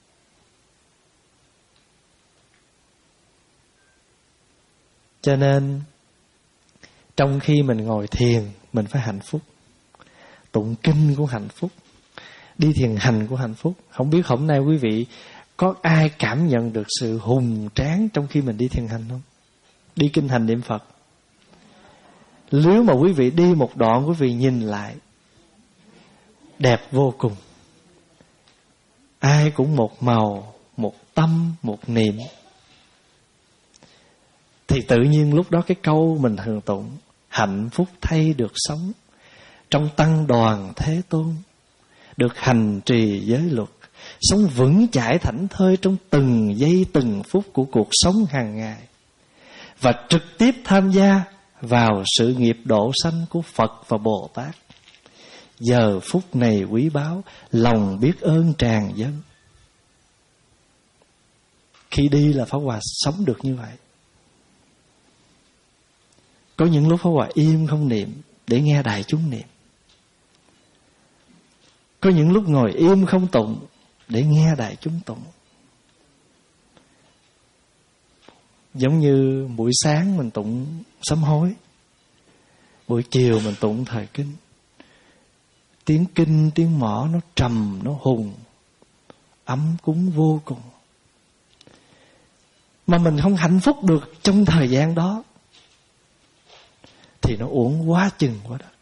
Cho nên trong khi mình ngồi thiền, mình phải hạnh phúc. Tụng kinh của hạnh phúc, đi thiền hành của hạnh phúc. Không biết hôm nay quý vị có ai cảm nhận được sự hùng tráng trong khi mình đi thiền hành không? Đi kinh hành niệm Phật. Nếu mà quý vị đi một đoạn, quý vị nhìn lại, đẹp vô cùng. Ai cũng một màu, một tâm, một niệm. Thì tự nhiên lúc đó cái câu mình thường tụng, hạnh phúc thay được sống trong tăng đoàn Thế Tôn, được hành trì giới luật, sống vững chãi thảnh thơi trong từng giây từng phút của cuộc sống hàng ngày, và trực tiếp tham gia vào sự nghiệp độ sanh của Phật và Bồ Tát. Giờ phút này quý báu, lòng biết ơn tràn dâng. Khi đi là Pháp Hòa sống được như vậy. Có những lúc Pháp Hòa im không niệm để nghe đại chúng niệm. Có những lúc ngồi im không tụng để nghe đại chúng tụng. Giống như buổi sáng mình tụng sám hối, buổi chiều mình tụng thời kinh. Tiếng kinh, tiếng mõ nó trầm, nó hùng, ấm cúng vô cùng. Mà mình không hạnh phúc được trong thời gian đó thì nó uổng quá chừng quá đất.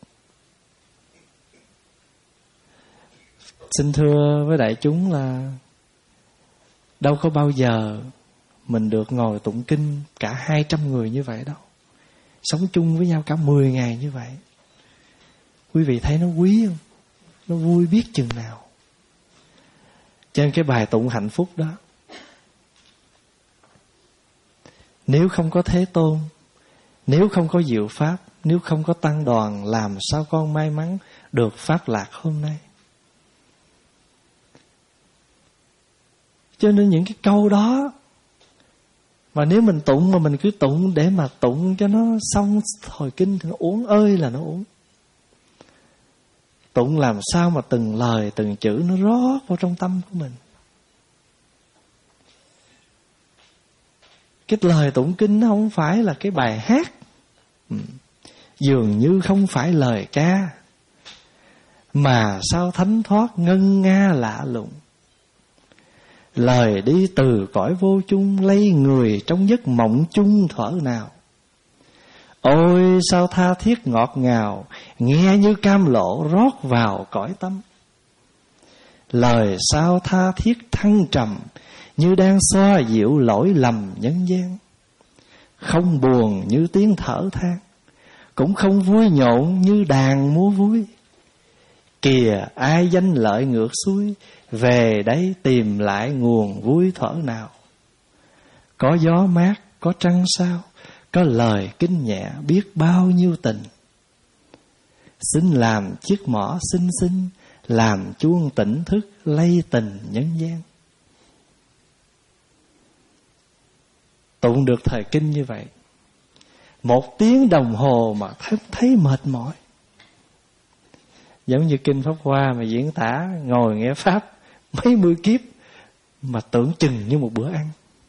Xin thưa với đại chúng là đâu có bao giờ mình được ngồi tụng kinh cả hai trăm người như vậy đâu. Sống chung với nhau cả mười ngày như vậy. Quý vị thấy nó quý không? Nó vui biết chừng nào. Cho nên cái bài tụng hạnh phúc đó, nếu không có Thế Tôn, nếu không có diệu pháp, nếu không có tăng đoàn, làm sao con may mắn được pháp lạc hôm nay? Cho nên những cái câu đó, mà nếu mình tụng mà mình cứ tụng để mà tụng cho nó xong hồi kinh thì nó uống ơi là nó uống. Tụng làm sao mà từng lời từng chữ nó rót vào trong tâm của mình. Cái lời tụng kinh nó không phải là cái bài hát, ừ. Dường như không phải lời ca, mà sao thánh thoát ngân nga lạ lùng. Lời đi từ cõi vô chung, lay người trong giấc mộng chung thuở nào. Ôi sao tha thiết ngọt ngào, nghe như cam lộ rót vào cõi tâm. Lời sao tha thiết thăng trầm, như đang xoa dịu lỗi lầm nhân gian. Không buồn như tiếng thở than, cũng không vui nhộn như đàn múa vui. Kìa ai danh lợi ngược xuôi, về đây tìm lại nguồn vui thuở nào. Có gió mát, có trăng sao, có lời kinh nhẹ biết bao nhiêu tình. Xin làm chiếc mõ xinh xinh, làm chuông tỉnh thức lay tình nhân gian. Tụng được thời kinh như vậy, một tiếng đồng hồ mà thấy, thấy mệt mỏi. Giống như kinh Pháp Hoa mà diễn tả ngồi nghe Pháp mấy mươi kiếp mà tưởng chừng như một bữa ăn.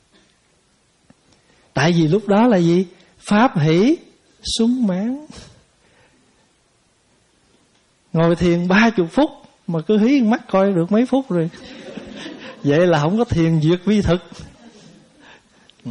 Tại vì lúc đó là gì? Pháp hỷ sung mãn. Ngồi thiền ba chục phút mà cứ hí mắt coi được mấy phút rồi. Vậy là không có thiền duyệt vi thực. Ừ.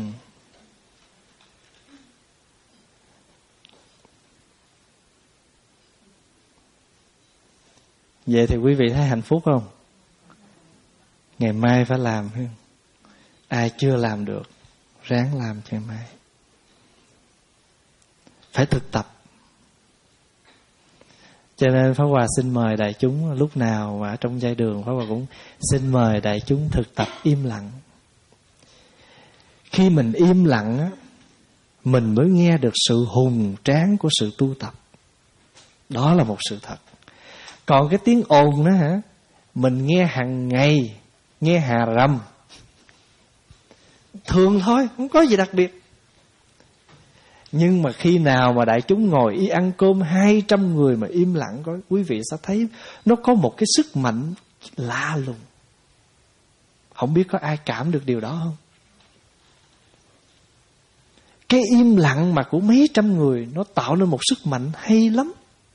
Vậy thì quý vị thấy hạnh phúc không? Ngày mai phải làm. Ai chưa làm được, ráng làm ngày mai. Phải thực tập. Cho nên Pháp Hòa xin mời đại chúng lúc nào mà trong giai đường, Pháp Hòa cũng xin mời đại chúng thực tập im lặng. Khi mình im lặng á, mình mới nghe được sự hùng tráng của sự tu tập. Đó là một sự thật. Còn cái tiếng ồn đó hả, mình nghe hàng ngày, nghe hà rầm, thường thôi, không có gì đặc biệt. Nhưng mà khi nào mà đại chúng ngồi y ăn cơm hai trăm người mà im lặng, có quý vị sẽ thấy nó có một cái sức mạnh lạ lùng. Không biết có ai cảm được điều đó không? Cái im lặng mà của mấy trăm người nó tạo nên một sức mạnh hay lắm.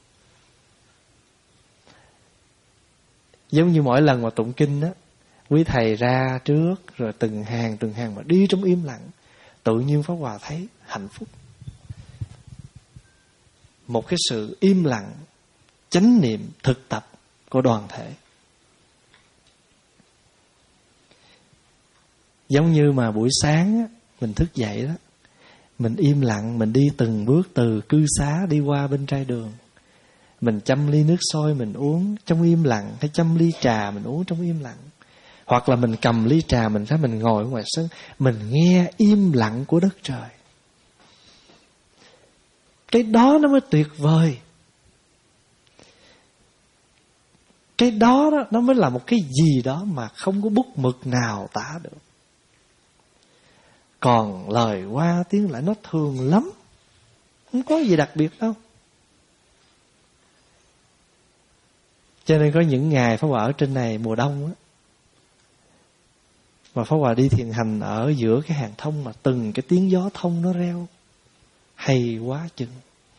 Giống như mỗi lần mà tụng kinh á, quý thầy ra trước rồi từng hàng từng hàng mà đi trong im lặng, tự nhiên Pháp Hòa thấy hạnh phúc. Một cái sự im lặng, chánh niệm, thực tập của đoàn thể. Giống như mà buổi sáng á, mình thức dậy đó, mình im lặng, mình đi từng bước từ cư xá đi qua bên trai đường. Mình chăm ly nước sôi mình uống trong im lặng, hay chăm ly trà mình uống trong im lặng. Hoặc là mình cầm ly trà, mình thấy mình ngồi ở ngoài sân, mình nghe im lặng của đất trời. Cái đó nó mới tuyệt vời. Cái đó, đó nó mới là một cái gì đó mà không có bút mực nào tả được. Còn lời qua tiếng lại nó thường lắm, không có gì đặc biệt đâu. Cho nên có những ngày Pháp Hòa ở trên này mùa đông á, mà Pháp Hòa đi thiền hành ở giữa cái hàng thông, mà từng cái tiếng gió thông nó reo hay quá chừng.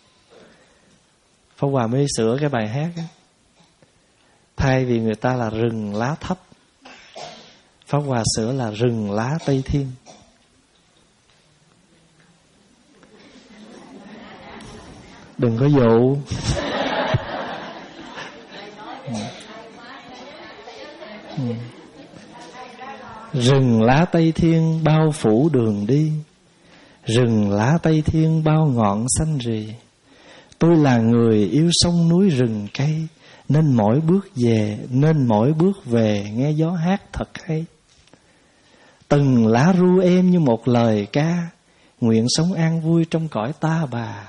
Pháp Hòa mới sửa cái bài hát á. Thay vì người ta là rừng lá thấp, Pháp Hòa sửa là rừng lá Tây Thiên. Đừng có dụ. Rừng lá Tây Thiên bao phủ đường đi, rừng lá Tây Thiên bao ngọn xanh rì. Tôi là người yêu sông núi rừng cây, nên mỗi bước về, nên mỗi bước về nghe gió hát thật hay. Từng lá ru êm như một lời ca, nguyện sống an vui trong cõi ta bà.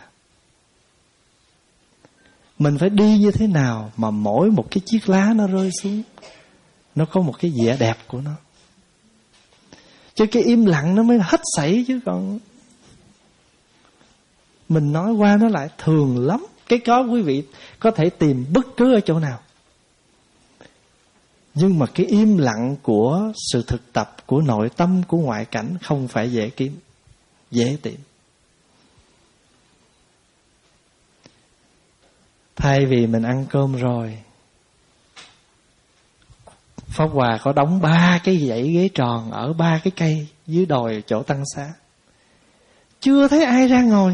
Mình phải đi như thế nào mà mỗi một cái chiếc lá nó rơi xuống, nó có một cái vẻ đẹp của nó. Chứ cái im lặng nó mới hết sảy, chứ còn mình nói qua nó lại thường lắm. Cái đó quý vị có thể tìm bất cứ ở chỗ nào. Nhưng mà cái im lặng của sự thực tập, của nội tâm, của ngoại cảnh không phải dễ kiếm, dễ tìm. Thay vì mình ăn cơm rồi, Pháp Hòa có đóng ba cái dãy ghế tròn ở ba cái cây dưới đồi chỗ Tăng Xá, chưa thấy ai ra ngồi.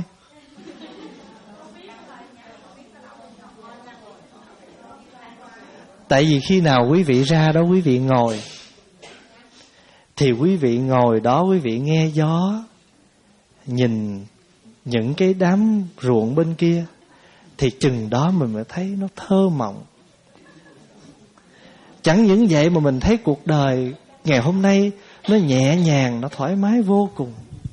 Tại vì khi nào quý vị ra đó quý vị ngồi, thì quý vị ngồi đó quý vị nghe gió, nhìn những cái đám ruộng bên kia, thì chừng đó mình mới thấy nó thơ mộng. Chẳng những vậy mà mình thấy cuộc đời ngày hôm nay nó nhẹ nhàng, nó thoải mái vô cùng.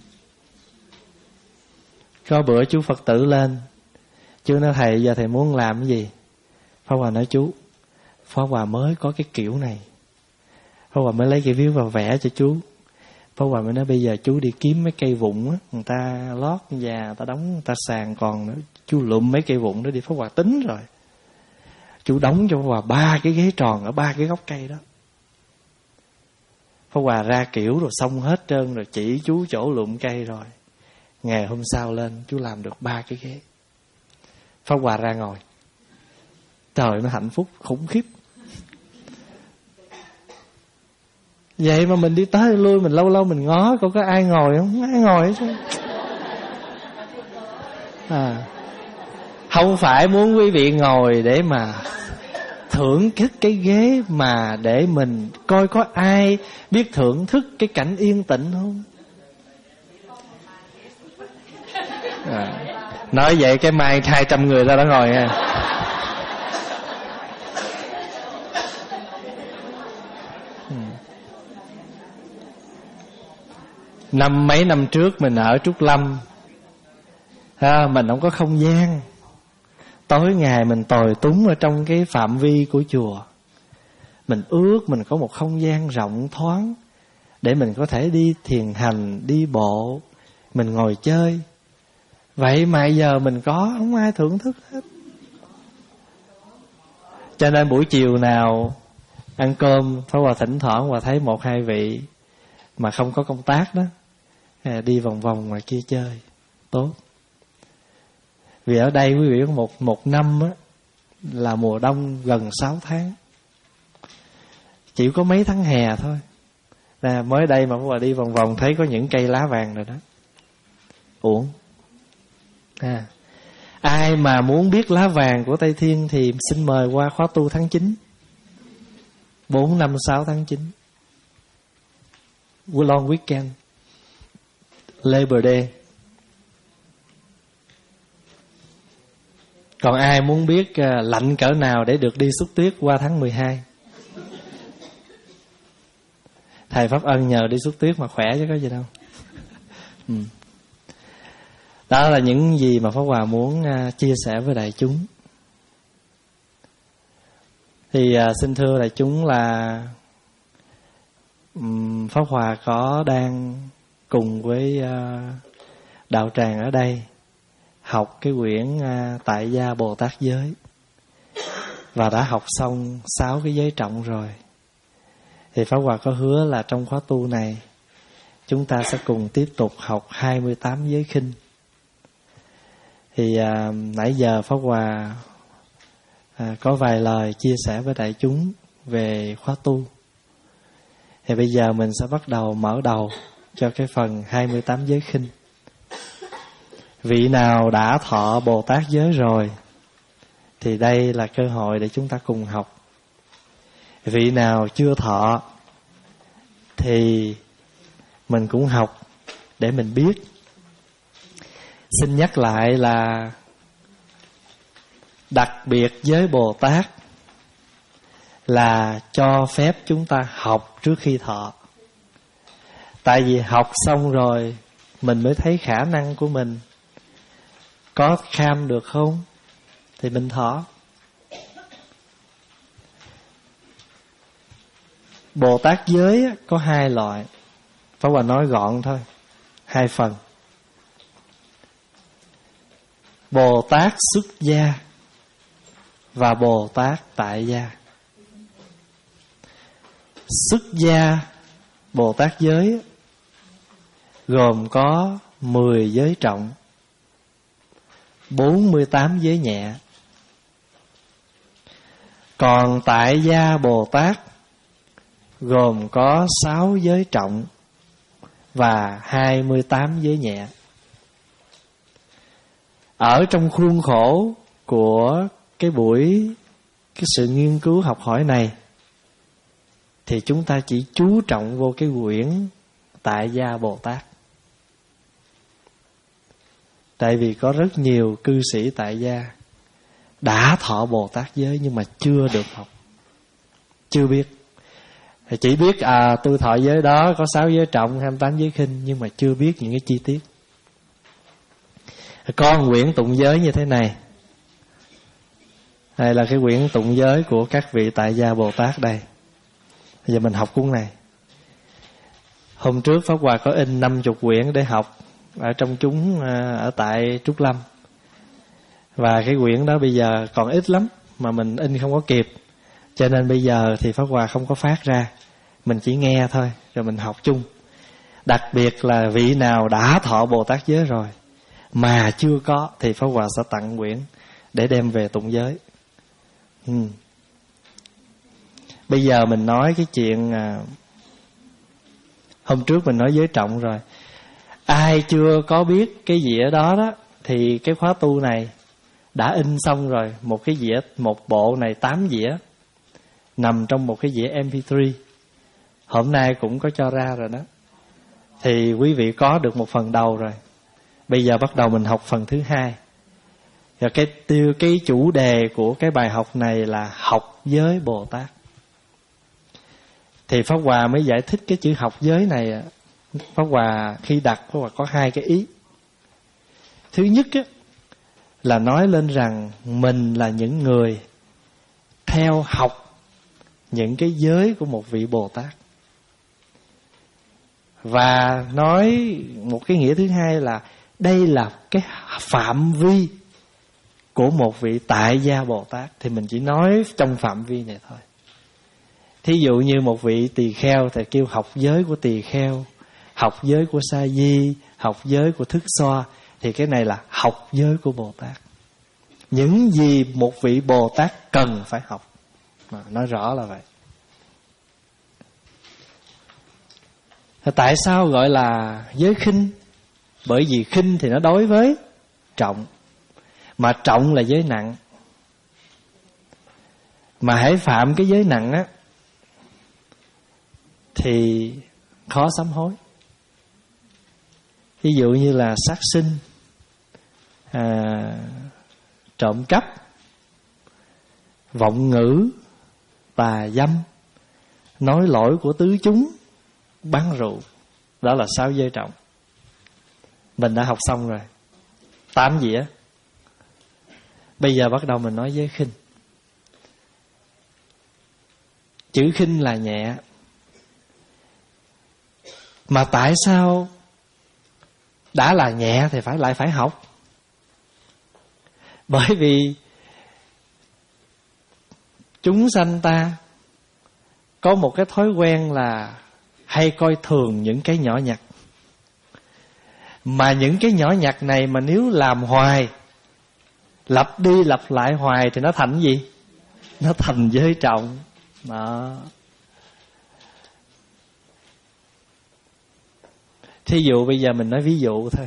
Có bữa chú Phật tử lên, chú nói thầy giờ thầy muốn làm cái gì? Pháp Hòa nói chú, Pháp Hòa mới có cái kiểu này. Pháp Hòa mới lấy cái viết và vẽ cho chú. Pháp Hòa mới nói bây giờ chú đi kiếm mấy cây vụn á, người ta lót nhà, người ta đóng, người ta sàn còn nữa. Chú lụm mấy cây vụn đó đi. Pháp Hòa tính rồi, chú đóng cho Pháp Hòa ba cái ghế tròn ở ba cái gốc cây đó. Pháp Hòa ra kiểu rồi xong hết trơn rồi, chỉ chú chỗ lụm cây rồi. Ngày hôm sau lên chú làm được ba cái ghế. Pháp Hòa ra ngồi, trời nó hạnh phúc khủng khiếp. Vậy mà mình đi tới lui, mình lâu lâu mình ngó coi có ai ngồi không, không ai ngồi hết trơn. À, không phải muốn quý vị ngồi để mà thưởng thức cái ghế, mà để mình coi có ai biết thưởng thức cái cảnh yên tĩnh không. À, nói vậy cái mai hai trăm người ra đó ngồi nha. Năm mấy năm trước mình ở Trúc Lâm, à, mình không có không gian. Tối ngày mình tồi túng ở trong cái phạm vi của chùa. Mình ước mình có một không gian rộng thoáng để mình có thể đi thiền hành, đi bộ, mình ngồi chơi. Vậy mà giờ mình có, không ai thưởng thức hết. Cho nên buổi chiều nào ăn cơm, Pháp Hòa thỉnh thoảng Hòa thấy một hai vị mà không có công tác đó, đi vòng vòng ngoài kia chơi, tốt. Vì ở đây quý vị có một, một năm á, là mùa đông gần sáu tháng, chỉ có mấy tháng hè thôi. Là mới đây mà Pháp Hòa đi vòng vòng thấy có những cây lá vàng rồi đó. Uổng. À, ai mà muốn biết lá vàng của Tây Thiên thì xin mời qua khóa tu tháng chín, bốn, năm, sáu tháng chín, long weekend, Labor Day. Còn ai muốn biết uh, lạnh cỡ nào để được đi xúc tuyết qua tháng mười hai. Thầy Pháp Ân nhờ đi xúc tuyết mà khỏe chứ có gì đâu. Ừ. Đó là những gì mà Pháp Hòa muốn uh, chia sẻ với đại chúng. Thì uh, xin thưa đại chúng là um, Pháp Hòa có đang cùng với uh, đạo tràng ở đây học cái quyển uh, Tại Gia Bồ Tát Giới, và đã học xong sáu cái giới trọng rồi. Thì Pháp Hòa có hứa là trong khóa tu này chúng ta sẽ cùng tiếp tục học hai mươi tám giới khinh. Thì à, nãy giờ Pháp Hòa à, có vài lời chia sẻ với đại chúng về khóa tu. Thì bây giờ mình sẽ bắt đầu mở đầu cho cái phần hai mươi tám giới khinh. Vị nào đã thọ Bồ Tát giới rồi thì đây là cơ hội để chúng ta cùng học. Vị nào chưa thọ thì mình cũng học để mình biết. Xin nhắc lại là đặc biệt giới Bồ Tát là cho phép chúng ta học trước khi thọ. Tại vì học xong rồi mình mới thấy khả năng của mình có kham được không thì mình thọ. Bồ Tát giới có hai loại, Pháp Hòa nói gọn thôi, hai phần. Bồ Tát xuất gia và Bồ Tát tại gia. Xuất gia Bồ Tát giới gồm có mười giới trọng, bốn mươi tám giới nhẹ. Còn tại gia Bồ Tát gồm có sáu giới trọng và hai mươi tám giới nhẹ. Ở trong khuôn khổ của cái buổi cái sự nghiên cứu học hỏi này thì chúng ta chỉ chú trọng vô cái quyển Tại Gia Bồ Tát. Tại vì có rất nhiều cư sĩ tại gia đã thọ Bồ Tát giới nhưng mà chưa được học, chưa biết. Thì chỉ biết à tôi thọ giới đó có sáu giới trọng, hai mươi tám giới khinh, nhưng mà chưa biết những cái chi tiết. Có quyển tụng giới như thế này. Đây là cái quyển tụng giới của các vị tại gia Bồ Tát đây. Bây giờ mình học cuốn này. Hôm trước Pháp Hòa có in năm mươi quyển để học ở trong chúng ở tại Trúc Lâm. Và cái quyển đó bây giờ còn ít lắm mà mình in không có kịp. Cho nên bây giờ thì Pháp Hòa không có phát ra, mình chỉ nghe thôi rồi mình học chung. Đặc biệt là vị nào đã thọ Bồ Tát giới rồi mà chưa có thì Pháp Hòa sẽ tặng quyển để đem về tụng giới. ừ. Bây giờ mình nói cái chuyện à, hôm trước mình nói giới trọng rồi. Ai chưa có biết cái dĩa đó đó thì cái khóa tu này đã in xong rồi. Một cái dĩa, một bộ này tám dĩa, nằm trong một cái dĩa em pê ba. Hôm nay cũng có cho ra rồi đó. Thì quý vị có được một phần đầu rồi. Bây giờ bắt đầu mình học phần thứ hai. Và cái tiêu cái chủ đề của cái bài học này là học giới Bồ Tát. Thì Pháp Hòa mới giải thích cái chữ học giới này. Pháp Hòa khi đặt Pháp Hòa có hai cái ý. Thứ nhất á, là nói lên rằng mình là những người theo học những cái giới của một vị Bồ Tát. Và nói một cái nghĩa thứ hai là đây là cái phạm vi của một vị tại gia Bồ Tát. Thì mình chỉ nói trong phạm vi này thôi. Thí dụ như một vị tỳ kheo thì kêu học giới của tỳ kheo, học giới của sa di, học giới của thức xoa. Thì cái này là học giới của Bồ Tát. Những gì một vị Bồ Tát cần phải học. Nói rõ là vậy. Tại sao gọi là giới khinh? Bởi vì khinh thì nó đối với trọng, mà trọng là giới nặng. Mà hãy phạm cái giới nặng á thì khó sám hối. Ví dụ như là sát sinh, à, trộm cắp, vọng ngữ, tà dâm, nói lỗi của tứ chúng, bắn rượu. Đó là sáu giới trọng. Mình đã học xong rồi, tám dĩa. Bây giờ bắt đầu mình nói giới khinh. Chữ khinh là nhẹ. Mà tại sao đã là nhẹ thì phải lại phải học? Bởi vì chúng sanh ta có một cái thói quen là hay coi thường những cái nhỏ nhặt. Mà những cái nhỏ nhặt này mà nếu làm hoài, lặp đi lặp lại hoài thì nó thành gì? Nó thành giới trọng. Đó. Thí dụ bây giờ mình nói ví dụ thôi.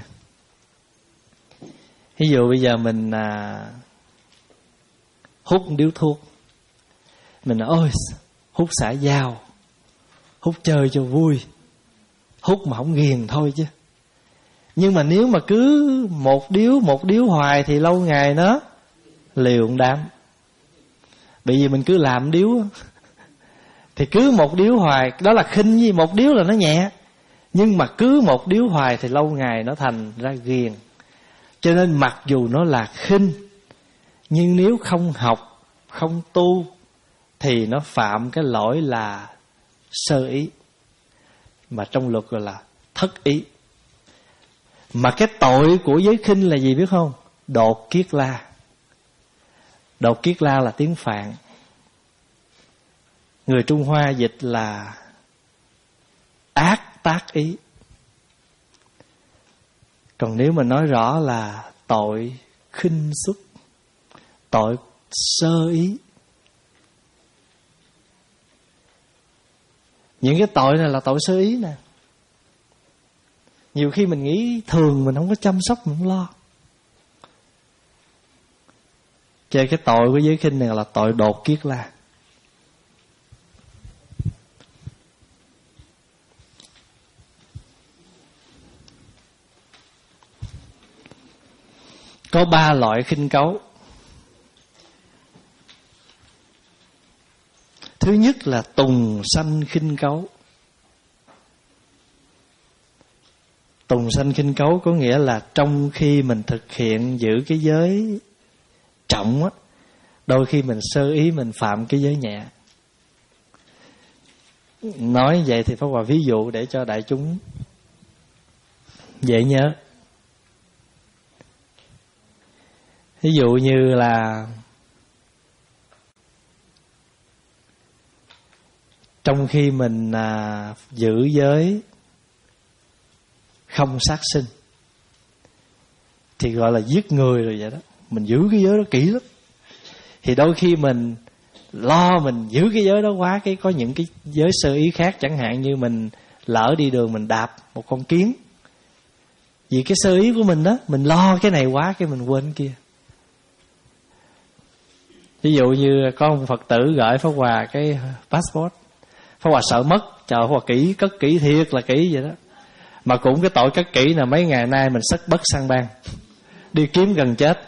Ví dụ bây giờ mình à, hút điếu thuốc. Mình nói ôi hút xả dao, hút chơi cho vui, hút mà không ghiền thôi chứ. Nhưng mà nếu mà cứ một điếu một điếu hoài thì lâu ngày nó liều đám. Bởi vì mình cứ làm điếu thì cứ một điếu hoài, đó là khinh gì, một điếu là nó nhẹ. Nhưng mà cứ một điếu hoài thì lâu ngày nó thành ra ghiền. Cho nên mặc dù nó là khinh, nhưng nếu không học, không tu thì nó phạm cái lỗi là sơ ý, mà trong luật gọi là thất ý. Mà cái tội của giới khinh là gì biết không? Đột kiết la. Đột kiết la là tiếng Phạn. Người Trung Hoa dịch là ác tác ý. Còn nếu mà nói rõ là tội khinh xuất, tội sơ ý. Những cái tội này là tội sơ ý nè. Nhiều khi mình nghĩ thường mình không có chăm sóc, mình không lo. Chơi cái tội của giới khinh này là tội đột kiết la. Có ba loại khinh cấu. Thứ nhất là tùng sanh khinh cấu. Tùng sanh khinh cấu có nghĩa là trong khi mình thực hiện giữ cái giới trọng á, đôi khi mình sơ ý mình phạm cái giới nhẹ. Nói vậy thì Pháp Hòa ví dụ để cho đại chúng dễ nhớ. Ví dụ như là trong khi mình à, giữ giới không sát sinh thì gọi là giết người rồi vậy đó. Mình giữ cái giới đó kỹ lắm. Thì đôi khi mình lo mình giữ cái giới đó quá, cái có những cái giới sơ ý khác, chẳng hạn như mình lỡ đi đường mình đạp một con kiến. Vì cái sơ ý của mình đó, mình lo cái này quá cái mình quên cái kia. Ví dụ như có một Phật tử gửi Pháp Hòa cái passport, Pháp Hòa sợ mất, chờ Pháp Hòa kỹ, cất kỹ thiệt là kỹ vậy đó. Mà cũng cái tội cất kỹ là mấy ngày nay mình sất bất sang bang, đi kiếm gần chết.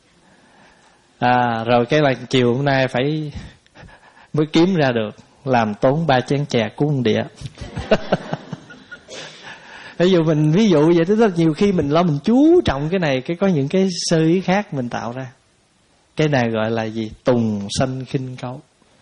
À, rồi cái là chiều hôm nay phải mới kiếm ra được, làm tốn ba chén chè cúng địa. Ví dụ mình ví dụ vậy, tức là nhiều khi mình lo mình chú trọng cái này, cái có những cái sơ ý khác mình tạo ra. Cái này gọi là gì? Tùng sanh khinh cấu.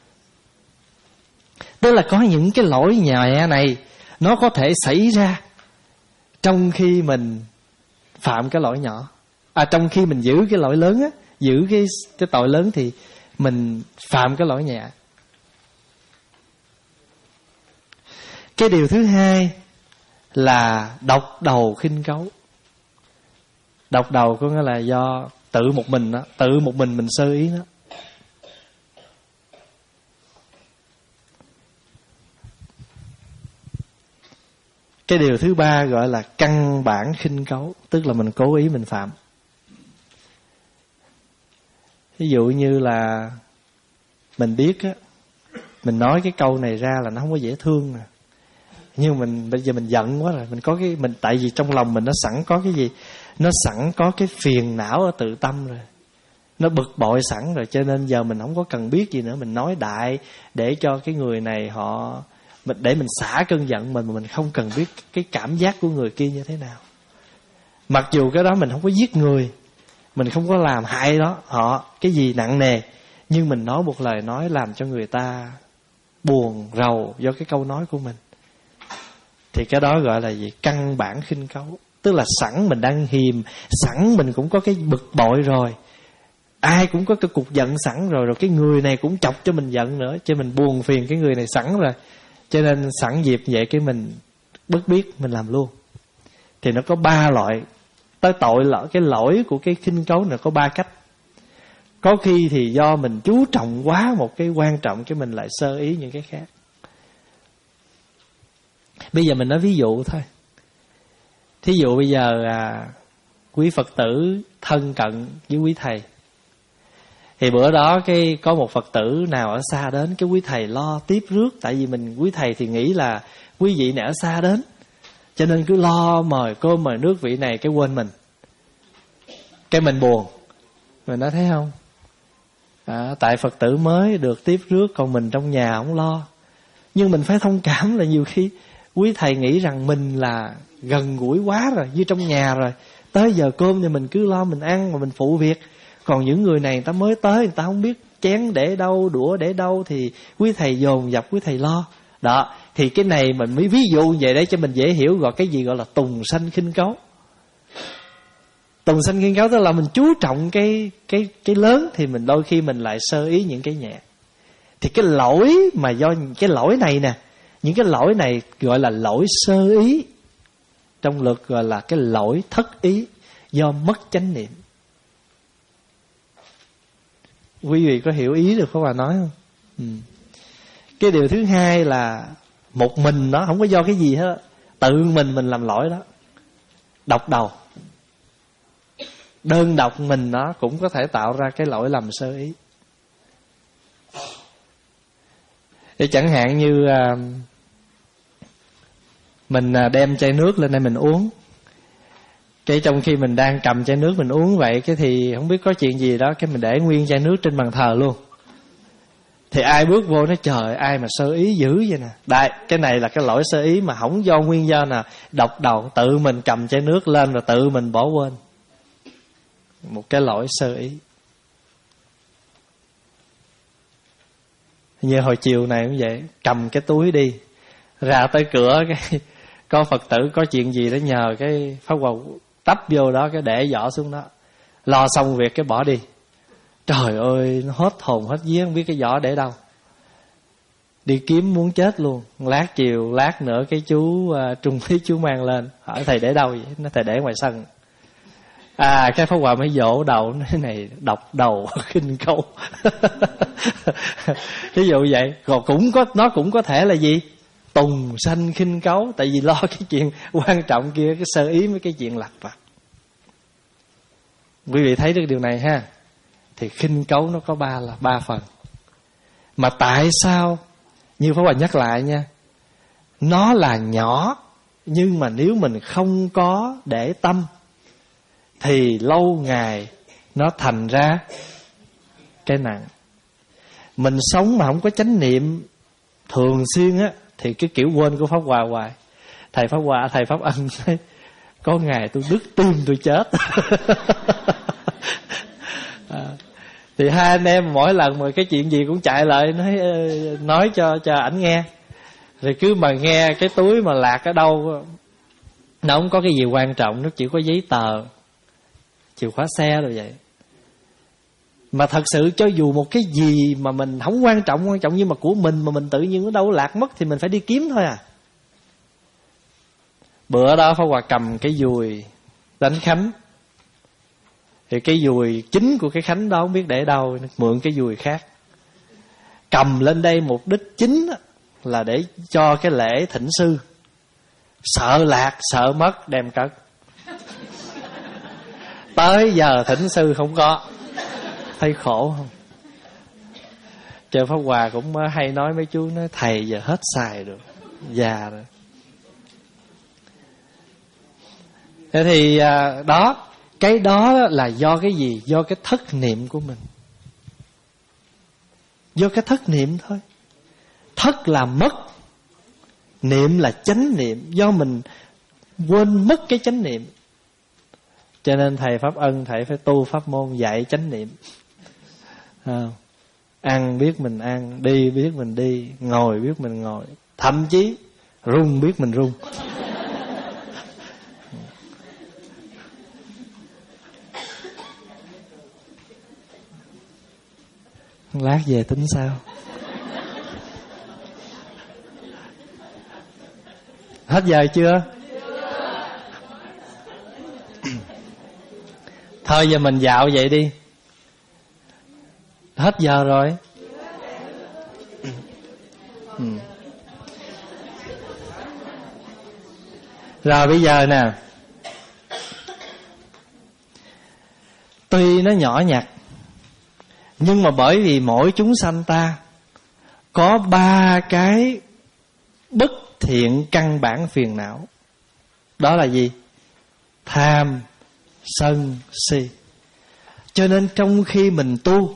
Tức là có những cái lỗi nhẹ này nó có thể xảy ra trong khi mình phạm cái lỗi nhỏ. À, trong khi mình giữ cái lỗi lớn á, giữ cái cái tội lớn thì mình phạm cái lỗi nhẹ. Cái điều thứ hai là độc đầu khinh cấu. Độc đầu có nghĩa là do tự một mình đó, tự một mình mình sơ ý đó. Cái điều thứ ba gọi là căn bản khinh cấu, tức là mình cố ý mình phạm. Ví dụ như là mình biết á, mình nói cái câu này ra là nó không có dễ thương nè, nhưng mình bây giờ mình giận quá rồi, mình có cái mình tại vì trong lòng mình nó sẵn có cái gì, nó sẵn có cái phiền não ở tự tâm rồi, nó bực bội sẵn rồi, cho nên giờ mình không có cần biết gì nữa, mình nói đại để cho cái người này họ mình để mình xả cơn giận mình, mà mình không cần biết cái cảm giác của người kia như thế nào. Mặc dù cái đó mình không có giết người, mình không có làm hại đó họ cái gì nặng nề, nhưng mình nói một lời nói làm cho người ta buồn rầu do cái câu nói của mình, thì cái đó gọi là gì? Căn bản khinh cấu. Tức là sẵn mình đang hiềm, sẵn mình cũng có cái bực bội rồi, ai cũng có cái cục giận sẵn rồi, rồi cái người này cũng chọc cho mình giận nữa, cho mình buồn phiền cái người này sẵn rồi, cho nên sẵn dịp vậy cái mình bất biết mình làm luôn. Thì nó có ba loại. Tới tội lỗi, cái lỗi của cái khinh cấu này có ba cách. Có khi thì do mình chú trọng quá một cái quan trọng, cái mình lại sơ ý những cái khác. Bây giờ mình nói ví dụ thôi. Thí dụ bây giờ à, quý Phật tử thân cận với quý thầy, thì bữa đó cái có một Phật tử nào ở xa đến, cái quý thầy lo tiếp rước. Tại vì mình quý thầy thì nghĩ là quý vị này ở xa đến, cho nên cứ lo mời cơm mời nước vị này, cái quên mình. Cái mình buồn. Mình nói thấy không? À, tại Phật tử mới được tiếp rước, còn mình trong nhà không lo. Nhưng mình phải thông cảm là nhiều khi quý thầy nghĩ rằng mình là gần gũi quá rồi, như trong nhà rồi, tới giờ cơm thì mình cứ lo mình ăn mà mình phụ việc. Còn những người này người ta mới tới, người ta không biết chén để đâu, đũa để đâu, thì quý thầy dồn dập quý thầy lo. Đó, thì cái này mình mới ví dụ vậy để cho mình dễ hiểu, gọi cái gì gọi là tùng sanh khinh cấu. Tùng sanh khinh cấu tức là mình chú trọng cái cái cái lớn, thì mình đôi khi mình lại sơ ý những cái nhẹ. Thì cái lỗi mà do cái lỗi này nè, những cái lỗi này gọi là lỗi sơ ý. Trong luật gọi là cái lỗi thất ý, do mất chánh niệm. Quý vị có hiểu ý được không bà nói không? Ừ. Cái điều thứ hai là một mình nó không có do cái gì hết, tự mình mình làm lỗi đó. Độc đầu, đơn độc mình nó cũng có thể tạo ra cái lỗi lầm sơ ý. Để chẳng hạn như à, mình đem chai nước lên đây mình uống, cái trong khi mình đang cầm chai nước mình uống vậy, cái thì không biết có chuyện gì đó, cái mình để nguyên chai nước trên bàn thờ luôn. Thì ai bước vô nói trời, ai mà sơ ý dữ vậy nè. Đây, cái này là cái lỗi sơ ý mà không do nguyên do nào, độc đầu, tự mình cầm chai nước lên rồi tự mình bỏ quên. Một cái lỗi sơ ý. Như hồi chiều này cũng vậy, cầm cái túi đi, ra tới cửa cái có Phật tử có chuyện gì đó nhờ, cái Pháp Hòa tấp vô đó, cái để giỏ xuống đó, lo xong việc cái bỏ đi. Trời ơi, nó hết hồn hết vía, không biết cái giỏ để đâu. Đi kiếm muốn chết luôn. Lát chiều, lát nữa cái chú uh, trung úy chú mang lên, hỏi thầy để đâu vậy? Nó thầy để ngoài sân. À, cái Pháp Hòa mới vỗ đầu, nói này độc đầu khinh cấu. Ví dụ vậy. Còn cũng có, nó cũng có thể là gì? Tùng sanh khinh cấu. Tại vì lo cái chuyện quan trọng kia, cái sơ ý với cái chuyện lặt vặt. Quý vị thấy được điều này ha? Thì khinh cấu nó có ba là ba phần. Mà tại sao? Như Pháp Hòa nhắc lại nha, nó là nhỏ, nhưng mà nếu mình không có để tâm thì lâu ngày nó thành ra cái nặng. Mình sống mà không có chánh niệm thường xuyên á, thì cái kiểu quên của Pháp Hòa hoài. Thầy Pháp Hòa, thầy Pháp Ân nói, có ngày tôi đứt tim tôi chết. À, thì hai anh em mỗi lần mà cái chuyện gì cũng chạy lại nói nói cho cho ảnh nghe. Rồi cứ mà nghe cái túi mà lạc ở đâu, nó không có cái gì quan trọng, nó chỉ có giấy tờ, chìa khóa xe rồi vậy. Mà thật sự cho dù một cái gì mà mình không quan trọng, quan trọng nhưng mà của mình mà mình tự nhiên nó đâu lạc mất thì mình phải đi kiếm thôi à. Bữa đó Pháp Hòa cầm cái dùi đánh khánh, thì cái dùi chính của cái khánh đó không biết để đâu, mượn cái dùi khác. Cầm lên đây mục đích chính là để cho cái lễ thỉnh sư. Sợ lạc, sợ mất, đem cất. Tới giờ thỉnh sư không có. Thấy khổ không? Trời, Pháp Hòa cũng hay nói mấy chú, nói thầy giờ hết xài được, già rồi. Thế thì à, đó, cái đó là do cái gì? Do cái thất niệm của mình. Do cái thất niệm thôi. Thất là mất, Niệm là chánh niệm, do mình quên mất cái chánh niệm. Cho nên thầy Pháp Ân, thầy phải tu pháp môn dạy chánh niệm. À, ăn biết mình ăn, đi biết mình đi, ngồi biết mình ngồi, thậm chí run biết mình run. Lát về tính sao? Hết giờ chưa? Thôi giờ mình dạo vậy đi. Hết giờ rồi. Ừ. Rồi bây giờ nè, tuy nó nhỏ nhặt, nhưng mà bởi vì mỗi chúng sanh ta có ba cái bất thiện căn bản phiền não. Đó là gì? Tham, sân, si. Cho nên trong khi mình tu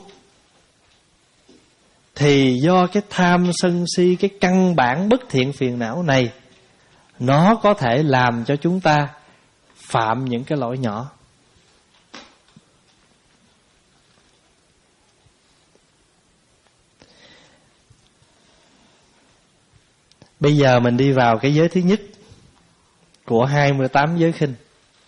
thì do cái tham, sân, si, cái căn bản bất thiện phiền não này, nó có thể làm cho chúng ta phạm những cái lỗi nhỏ. Bây giờ mình đi vào cái giới thứ nhất của hai mươi tám giới khinh.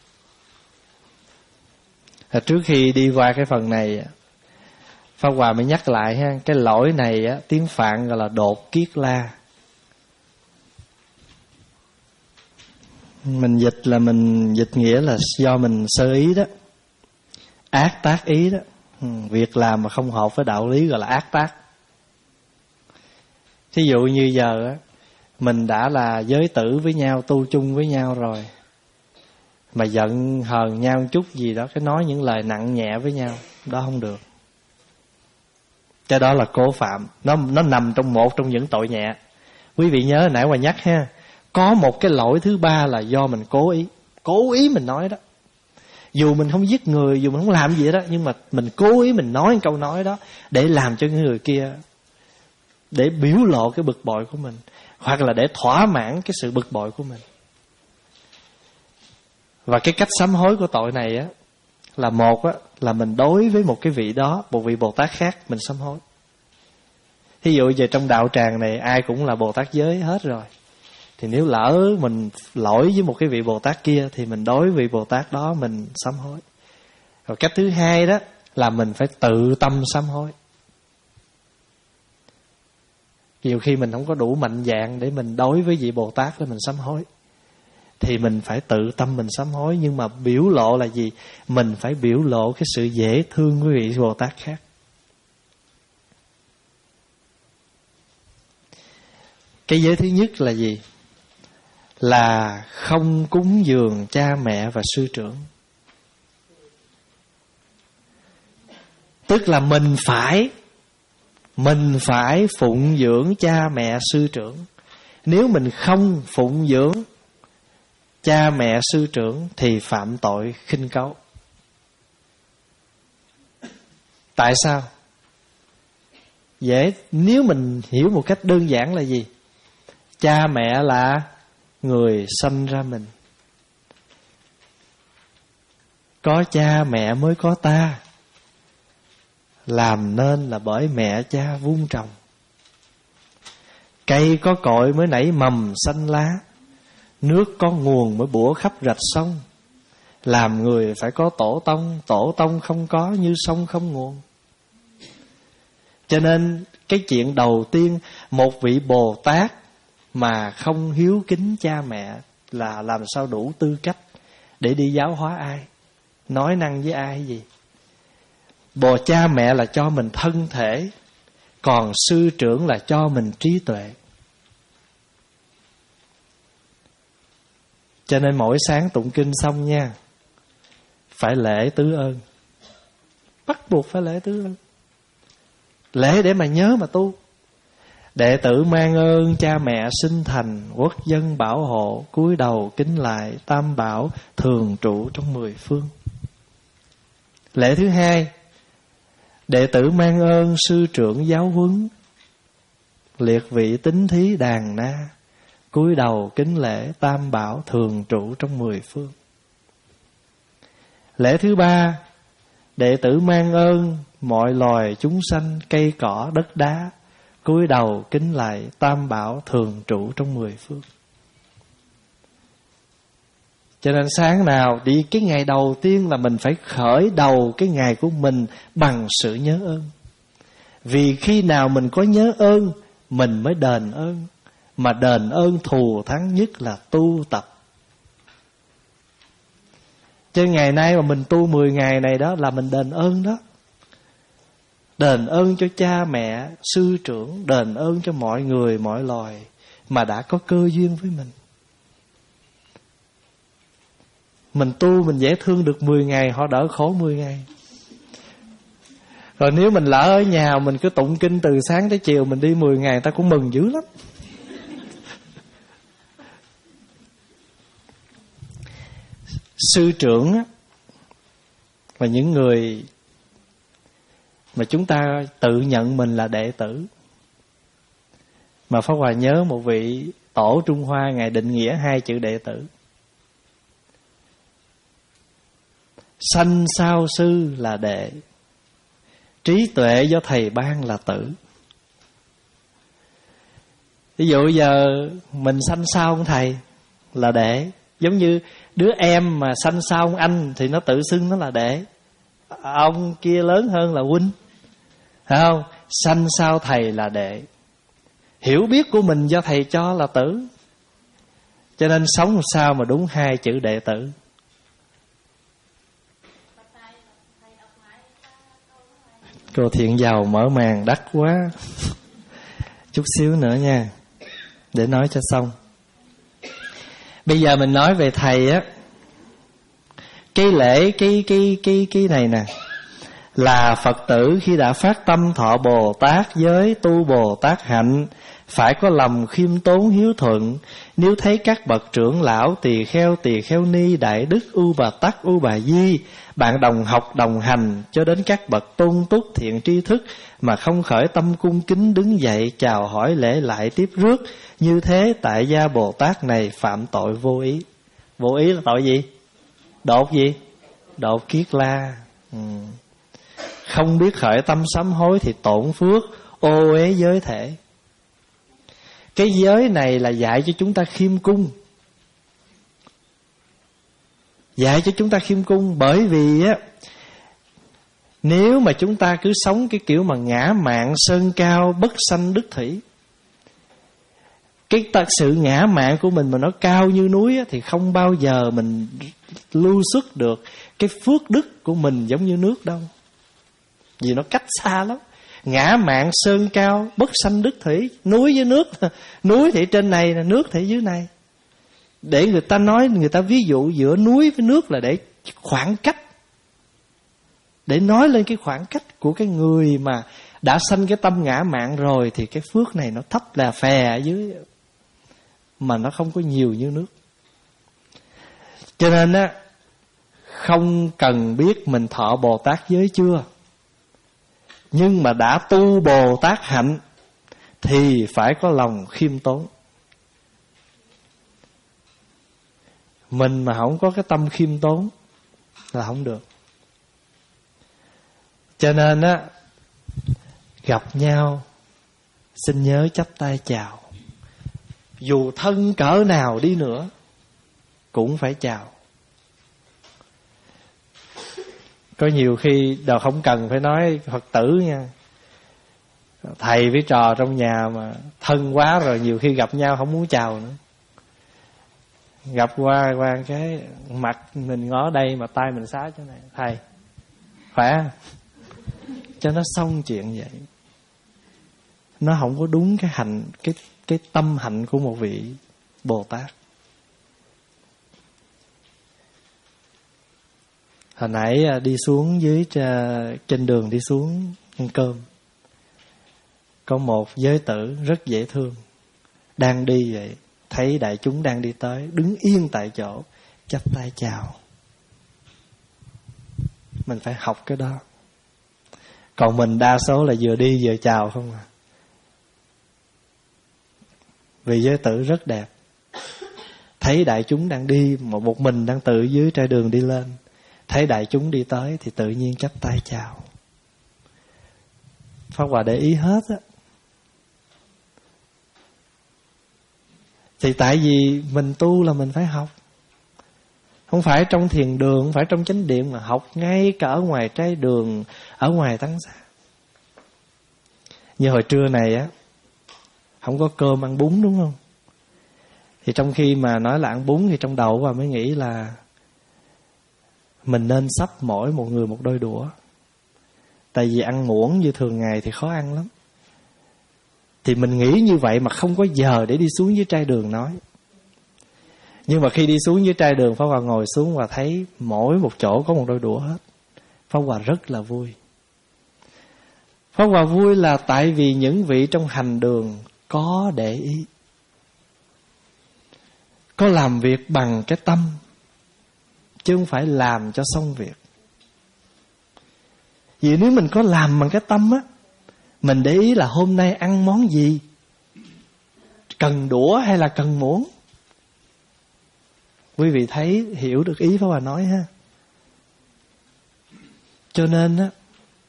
Trước khi đi qua cái phần này, Pháp Hòa mới nhắc lại ha, cái lỗi này á, tiếng Phạn gọi là đột kiết la. Mình dịch là mình dịch nghĩa là do mình sơ ý đó, ác tác ý đó. Ừ, việc làm mà không hợp với đạo lý gọi là ác tác. Thí dụ như giờ á, mình đã là giới tử với nhau, tu chung với nhau rồi, mà giận hờn nhau một chút gì đó, cái nói những lời nặng nhẹ với nhau, đó không được. Cái đó là cố phạm. Nó nó nằm trong một trong những tội nhẹ. Quý vị nhớ nãy Hòa nhắc ha, có một cái lỗi thứ ba là do mình cố ý. Cố ý mình nói đó. Dù mình không giết người, dù mình không làm gì đó, nhưng mà mình cố ý mình nói câu nói đó để làm cho người kia, để biểu lộ cái bực bội của mình, hoặc là để thỏa mãn cái sự bực bội của mình. Và cái cách sám hối của tội này á, là một á, là mình đối với một cái vị đó, một vị Bồ Tát khác, mình sám hối. Thí dụ giờ trong đạo tràng này ai cũng là Bồ Tát giới hết rồi, thì nếu lỡ mình lỗi với một cái vị Bồ Tát kia, thì mình đối với vị Bồ Tát đó mình sám hối. Rồi cách thứ hai đó là mình phải tự tâm sám hối. Nhiều khi mình không có đủ mạnh dạn để mình đối với vị Bồ Tát để mình sám hối, thì mình phải tự tâm mình sám hối. Nhưng mà biểu lộ là gì? Mình phải biểu lộ cái sự dễ thương với vị Bồ Tát khác. Cái giới thứ nhất là gì? Là không cúng dường cha mẹ và sư trưởng. Tức là mình phải Mình phải phụng dưỡng cha mẹ sư trưởng. Nếu mình không phụng dưỡng cha mẹ sư trưởng thì phạm tội khinh cấu. Tại sao? Dễ, nếu mình hiểu một cách đơn giản là gì? Cha mẹ là người sanh ra mình. Có cha mẹ mới có ta. Làm nên là bởi mẹ cha vun trồng. Cây có cội mới nảy mầm xanh lá. Nước có nguồn mới bủa khắp rạch sông. Làm người phải có tổ tông. Tổ tông không có như sông không nguồn. Cho nên cái chuyện đầu tiên, một vị Bồ Tát mà không hiếu kính cha mẹ là làm sao đủ tư cách để đi giáo hóa ai, nói năng với ai gì. Bồ cha mẹ là cho mình thân thể, còn sư trưởng là cho mình trí tuệ. Cho nên mỗi sáng tụng kinh xong nha, phải lễ tứ ơn. Bắt buộc phải lễ tứ ơn. Lễ để mà nhớ mà tu. Đệ tử mang ơn cha mẹ sinh thành, quốc dân bảo hộ, cúi đầu kính lại tam bảo thường trụ trong mười phương. Lễ thứ hai, đệ tử mang ơn sư trưởng giáo huấn, liệt vị tín thí đàn na, cúi đầu kính lễ tam bảo thường trụ trong mười phương. Lễ thứ ba, đệ tử mang ơn mọi loài chúng sanh, cây cỏ đất đá, cúi đầu kính lạy tam bảo thường trụ trong mười phương. Cho nên sáng nào đi, cái ngày đầu tiên là mình phải khởi đầu cái ngày của mình bằng sự nhớ ơn. Vì khi nào mình có nhớ ơn, mình mới đền ơn. Mà đền ơn thù thắng nhất là tu tập. Chứ ngày nay mà mình tu mười ngày này đó là mình đền ơn đó. Đền ơn cho cha mẹ, sư trưởng, đền ơn cho mọi người, mọi loài mà đã có cơ duyên với mình. Mình tu mình dễ thương được mười ngày, họ đỡ khổ mười ngày. Rồi nếu mình lỡ ở nhà mình cứ tụng kinh từ sáng tới chiều, mình đi mười ngày ta cũng mừng dữ lắm. Sư trưởng á, và những người mà chúng ta tự nhận mình là đệ tử. Mà Pháp Hòa nhớ một vị tổ Trung Hoa ngài định nghĩa hai chữ đệ tử. Sanh sao sư là đệ, trí tuệ do thầy ban là tử. Ví dụ giờ mình sanh sao ông thầy là đệ. Giống như đứa em mà sanh sao ông anh thì nó tự xưng nó là đệ. Ông kia lớn hơn là huynh, phải không? Sanh sao thầy là đệ. Hiểu biết của mình do thầy cho là tử. Cho nên sống sao mà đúng hai chữ đệ tử. Cô Thiện Giàu mở màn đắt quá. Chút xíu nữa nha, để nói cho xong. Bây giờ mình nói về thầy á. Cái lễ cái cái cái cái này nè là Phật tử khi đã phát tâm thọ Bồ Tát giới, tu Bồ Tát hạnh, phải có lòng khiêm tốn hiếu thuận. Nếu thấy các bậc trưởng lão, tỳ kheo, tỳ kheo ni, đại đức, U Bà Tắc, U Bà Di, bạn đồng học đồng hành cho đến các bậc tôn túc thiện tri thức mà không khởi tâm cung kính đứng dậy chào hỏi lễ lại tiếp rước, như thế tại gia Bồ Tát này phạm tội vô ý. Vô ý là tội gì? Đột gì? Đột kiết la. ừ. Không biết khởi tâm sám hối thì tổn phước, ô uế giới thể. Cái giới này là dạy cho chúng ta khiêm cung. Dạy cho chúng ta khiêm cung. Bởi vì á, nếu mà chúng ta cứ sống cái kiểu mà ngã mạn sơn cao, bất sanh đức thủy, cái thật sự ngã mạn của mình mà nó cao như núi á, thì không bao giờ mình lưu xuất được cái phước đức của mình giống như nước đâu. Vì nó cách xa lắm. Ngã mạn sơn cao, bất sanh đức thủy. Núi với nước, núi thì trên này, nước thì dưới này. Để người ta nói, người ta ví dụ giữa núi với nước là để khoảng cách, để nói lên cái khoảng cách của cái người mà đã sanh cái tâm ngã mạn rồi, thì cái phước này nó thấp là phè ở dưới, mà nó không có nhiều như nước. Cho nên á, không cần biết mình thọ Bồ Tát giới chưa, nhưng mà đã tu Bồ Tát hạnh thì phải có lòng khiêm tốn. Mình mà không có cái tâm khiêm tốn là không được. Cho nên á, gặp nhau xin nhớ chắp tay chào. Dù thân cỡ nào đi nữa cũng phải chào. Có nhiều khi đâu không cần phải nói Phật tử nha. Thầy với trò trong nhà mà thân quá rồi, nhiều khi gặp nhau không muốn chào nữa. Gặp qua qua cái mặt mình ngó đây mà tay mình xá chỗ này. Thầy khỏe, cho nó xong chuyện vậy. Nó không có đúng cái hạnh, cái cái tâm hạnh của một vị Bồ Tát. Hồi nãy đi xuống dưới, trên đường đi xuống ăn cơm, có một giới tử rất dễ thương, đang đi vậy, thấy đại chúng đang đi tới, đứng yên tại chỗ, chắp tay chào. Mình phải học cái đó. Còn mình đa số là vừa đi vừa chào không à. Vì giới tử rất đẹp, thấy đại chúng đang đi, một một mình đang tự dưới trai đường đi lên, thấy đại chúng đi tới thì tự nhiên chắp tay chào. Pháp Hòa để ý hết á. Thì tại vì mình tu là mình phải học. Không phải trong thiền đường, không phải trong chánh điện, mà học ngay cả ở ngoài trai đường, ở ngoài tăng xá. Như hồi trưa này á, không có cơm ăn bún đúng không? Thì trong khi mà nói là ăn bún thì trong đầu Hòa mới nghĩ là mình nên sắp mỗi một người một đôi đũa. Tại vì ăn muỗng như thường ngày thì khó ăn lắm. Thì mình nghĩ như vậy mà không có giờ để đi xuống dưới trai đường nói. Nhưng mà khi đi xuống dưới trai đường, Pháp Hòa ngồi xuống và thấy mỗi một chỗ có một đôi đũa hết. Pháp Hòa rất là vui. Pháp Hòa vui là tại vì những vị trong hành đường có để ý, có làm việc bằng cái tâm, chứ không phải làm cho xong việc. Vì nếu mình có làm bằng cái tâm á, mình để ý là hôm nay ăn món gì, cần đũa hay là cần muỗng. Quý vị thấy, hiểu được ý Pháp Hòa nói ha. Cho nên á,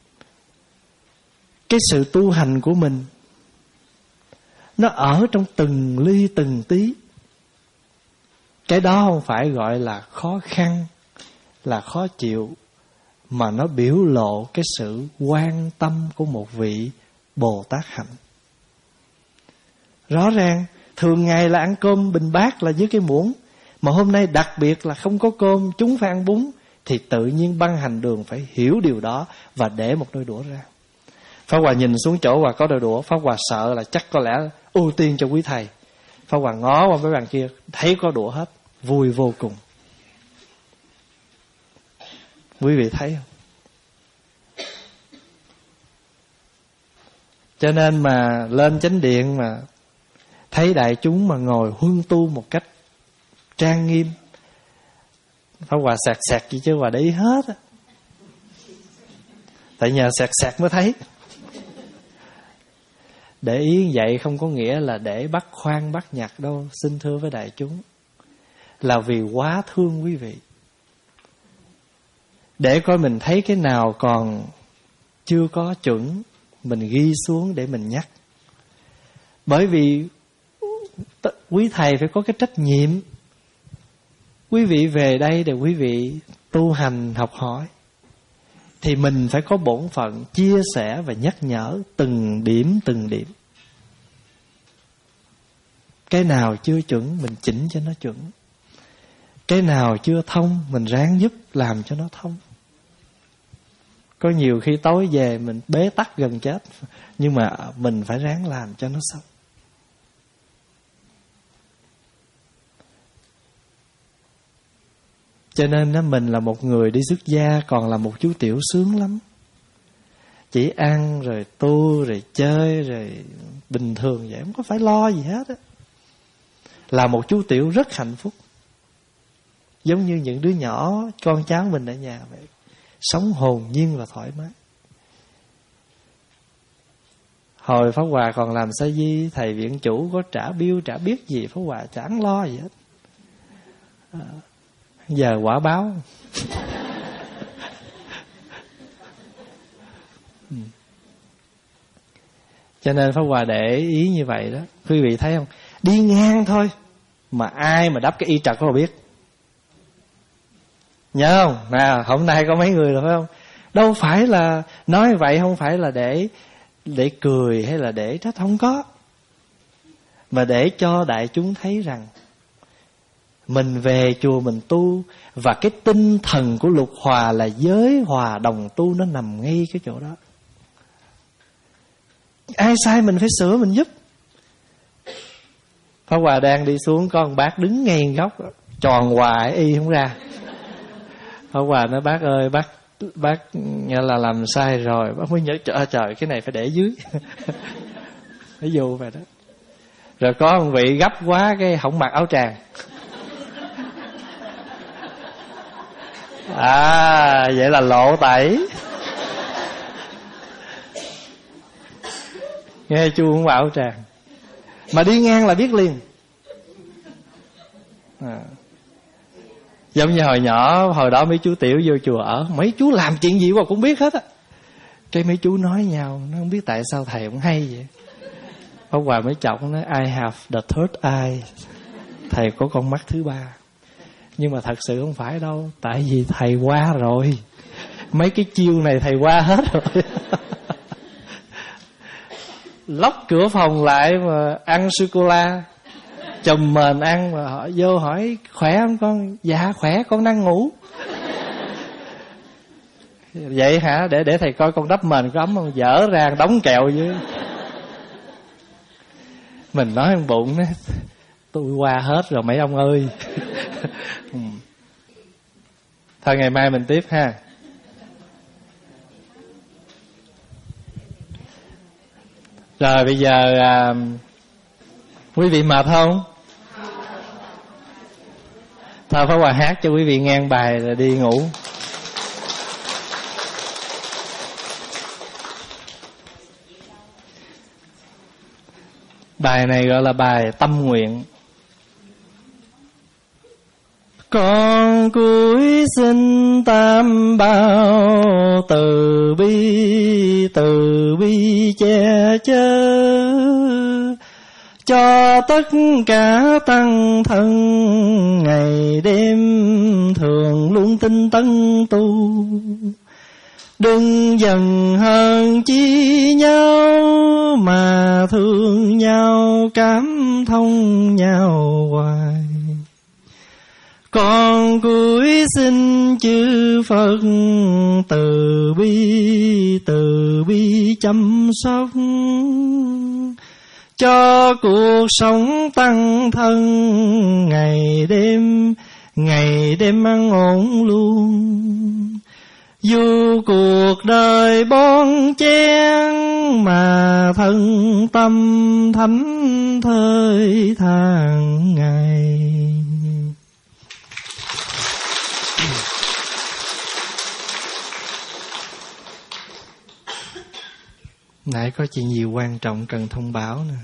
cái sự tu hành của mình nó ở trong từng ly từng tí. Cái đó không phải gọi là khó khăn, là khó chịu, mà nó biểu lộ cái sự quan tâm của một vị Bồ Tát hạnh. Rõ ràng thường ngày là ăn cơm bình bát là dưới cái muỗng, mà hôm nay đặc biệt là không có cơm, chúng phải ăn bún, thì tự nhiên băng hành đường phải hiểu điều đó và để một đôi đũa ra. Pháp Hòa nhìn xuống chỗ Hòa có đôi đũa, Pháp Hòa sợ là chắc có lẽ ưu tiên cho quý thầy. Pháp Hòa ngó qua mấy bàn kia, thấy có đũa hết, vui vô cùng. Quý vị thấy không? Cho nên mà lên chánh điện mà thấy đại chúng mà ngồi huân tu một cách trang nghiêm, Pháp Hòa sạc sạc gì chứ Hòa để ý hết á. Tại nhờ sạc sạc mới thấy. Để ý vậy không có nghĩa là để bắt khoan bắt nhặt đâu, xin thưa với đại chúng. Là vì quá thương quý vị. Để coi mình thấy cái nào còn chưa có chuẩn, mình ghi xuống để mình nhắc. Bởi vì quý thầy phải có cái trách nhiệm. Quý vị về đây để quý vị tu hành học hỏi, thì mình phải có bổn phận chia sẻ và nhắc nhở từng điểm từng điểm. Cái nào chưa chuẩn mình chỉnh cho nó chuẩn. Cái nào chưa thông mình ráng giúp làm cho nó thông. Có nhiều khi tối về mình bế tắc gần chết, nhưng mà mình phải ráng làm cho nó xong. Cho nên đó, mình là một người đi xuất gia còn là một chú tiểu sướng lắm. Chỉ ăn rồi tu rồi chơi rồi bình thường vậy, không có phải lo gì hết á. Là một chú tiểu rất hạnh phúc. Giống như những đứa nhỏ, con cháu mình ở nhà vậy. Sống hồn nhiên và thoải mái. Hồi Pháp Hòa còn làm sa di, thầy viện chủ có trả bill trả biết gì, Pháp Hòa chẳng lo gì hết. À, giờ quả báo. Cho nên Pháp Hòa để ý như vậy đó. Quý vị thấy không? Đi ngang thôi mà ai mà đắp cái y trật có biết. Nhớ không? Nào, hôm nay có mấy người rồi phải không? Đâu phải là nói vậy, không phải là để để cười hay là để trách, không có. Mà để cho đại chúng thấy rằng mình về chùa mình tu, và cái tinh thần của Lục Hòa là giới hòa đồng tu, nó nằm ngay cái chỗ đó. Ai sai mình phải sửa, mình giúp. Pháp Hòa đang đi xuống, có một bác đứng ngay góc tròn hoài y không ra. Pháp Hòa nói bác ơi, bác bác nghe là làm sai rồi. Bác mới nhớ trời, trời cái này phải để dưới. Phải vô vậy đó. Rồi có một vị gấp quá cái không mặc áo tràng. À vậy là lộ tẩy. Nghe chu không mặc áo tràng mà đi ngang là biết liền. À. Giống như hồi nhỏ, hồi đó mấy chú tiểu vô chùa ở, mấy chú làm chuyện gì mà cũng biết hết á. Cái mấy chú nói nhau, nó không biết tại sao thầy cũng hay vậy. Ông Hòa mới chọc nói I have the third eye, thầy có con mắt thứ ba. Nhưng mà thật sự không phải đâu, tại vì thầy qua rồi. Mấy cái chiêu này thầy qua hết rồi. Lóc cửa phòng lại mà ăn sô-cô-la, chùm mền ăn, mà họ vô hỏi khỏe không con? Dạ khỏe, con đang ngủ. Vậy hả? Để để thầy coi con đắp mền có ấm không? Dở ra đóng kẹo dưới. Mình nói trong bụng đó, tôi qua hết rồi mấy ông ơi. Thôi ngày mai mình tiếp ha. Rồi bây giờ à, quý vị mệt không? Thôi Pháp Hòa hát cho quý vị nghe bài rồi đi ngủ. Bài này gọi là bài tâm nguyện. Con cúi xin tam bảo từ bi, từ bi che chở cho tất cả tăng thân, ngày đêm thường luôn tinh tấn tu. Đừng giận hờn chi nhau, mà thương nhau cảm thông nhau hoài. Con cúi xin chư Phật từ bi, từ bi chăm sóc cho cuộc sống tăng thân, ngày đêm, ngày đêm ăn ổn luôn. Dù cuộc đời bon chen, mà thân tâm thánh thơi tháng ngày. Nãy có chuyện gì quan trọng cần thông báo nè.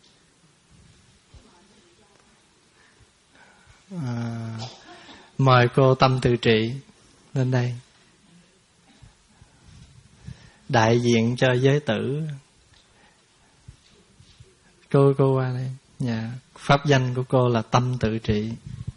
À, mời cô Tâm Từ Trị lên đây, đại diện cho giới tử. Cô cô qua đây. Dạ, pháp danh của cô là Tâm Từ Trị.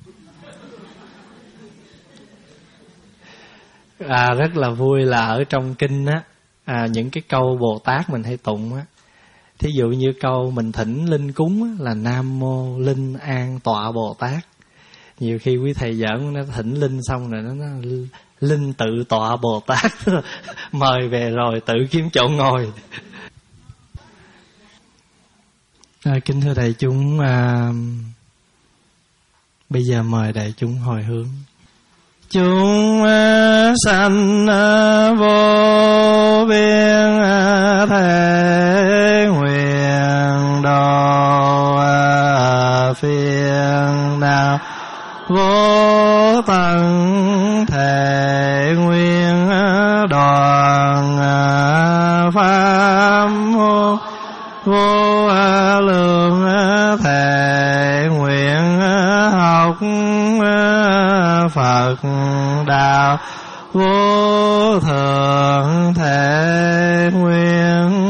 À, rất là vui là ở trong kinh á, à, những cái câu Bồ Tát mình hay tụng á, thí dụ như câu mình thỉnh linh cúng á, là Nam Mô Linh An Tọa Bồ Tát. Nhiều khi quý thầy giỡn, nó thỉnh linh xong rồi nó, nó linh tự tọa Bồ Tát. Mời về rồi tự kiếm chỗ ngồi. À, kính thưa đại chúng, à, bây giờ mời đại chúng hồi hướng. Chúng sanh vô biên thể nguyện độ phiền não vô tận, thể nguyên đoàn pháp vô, vô lượng, thể nguyện học Phật đạo vô thượng, thể nguyên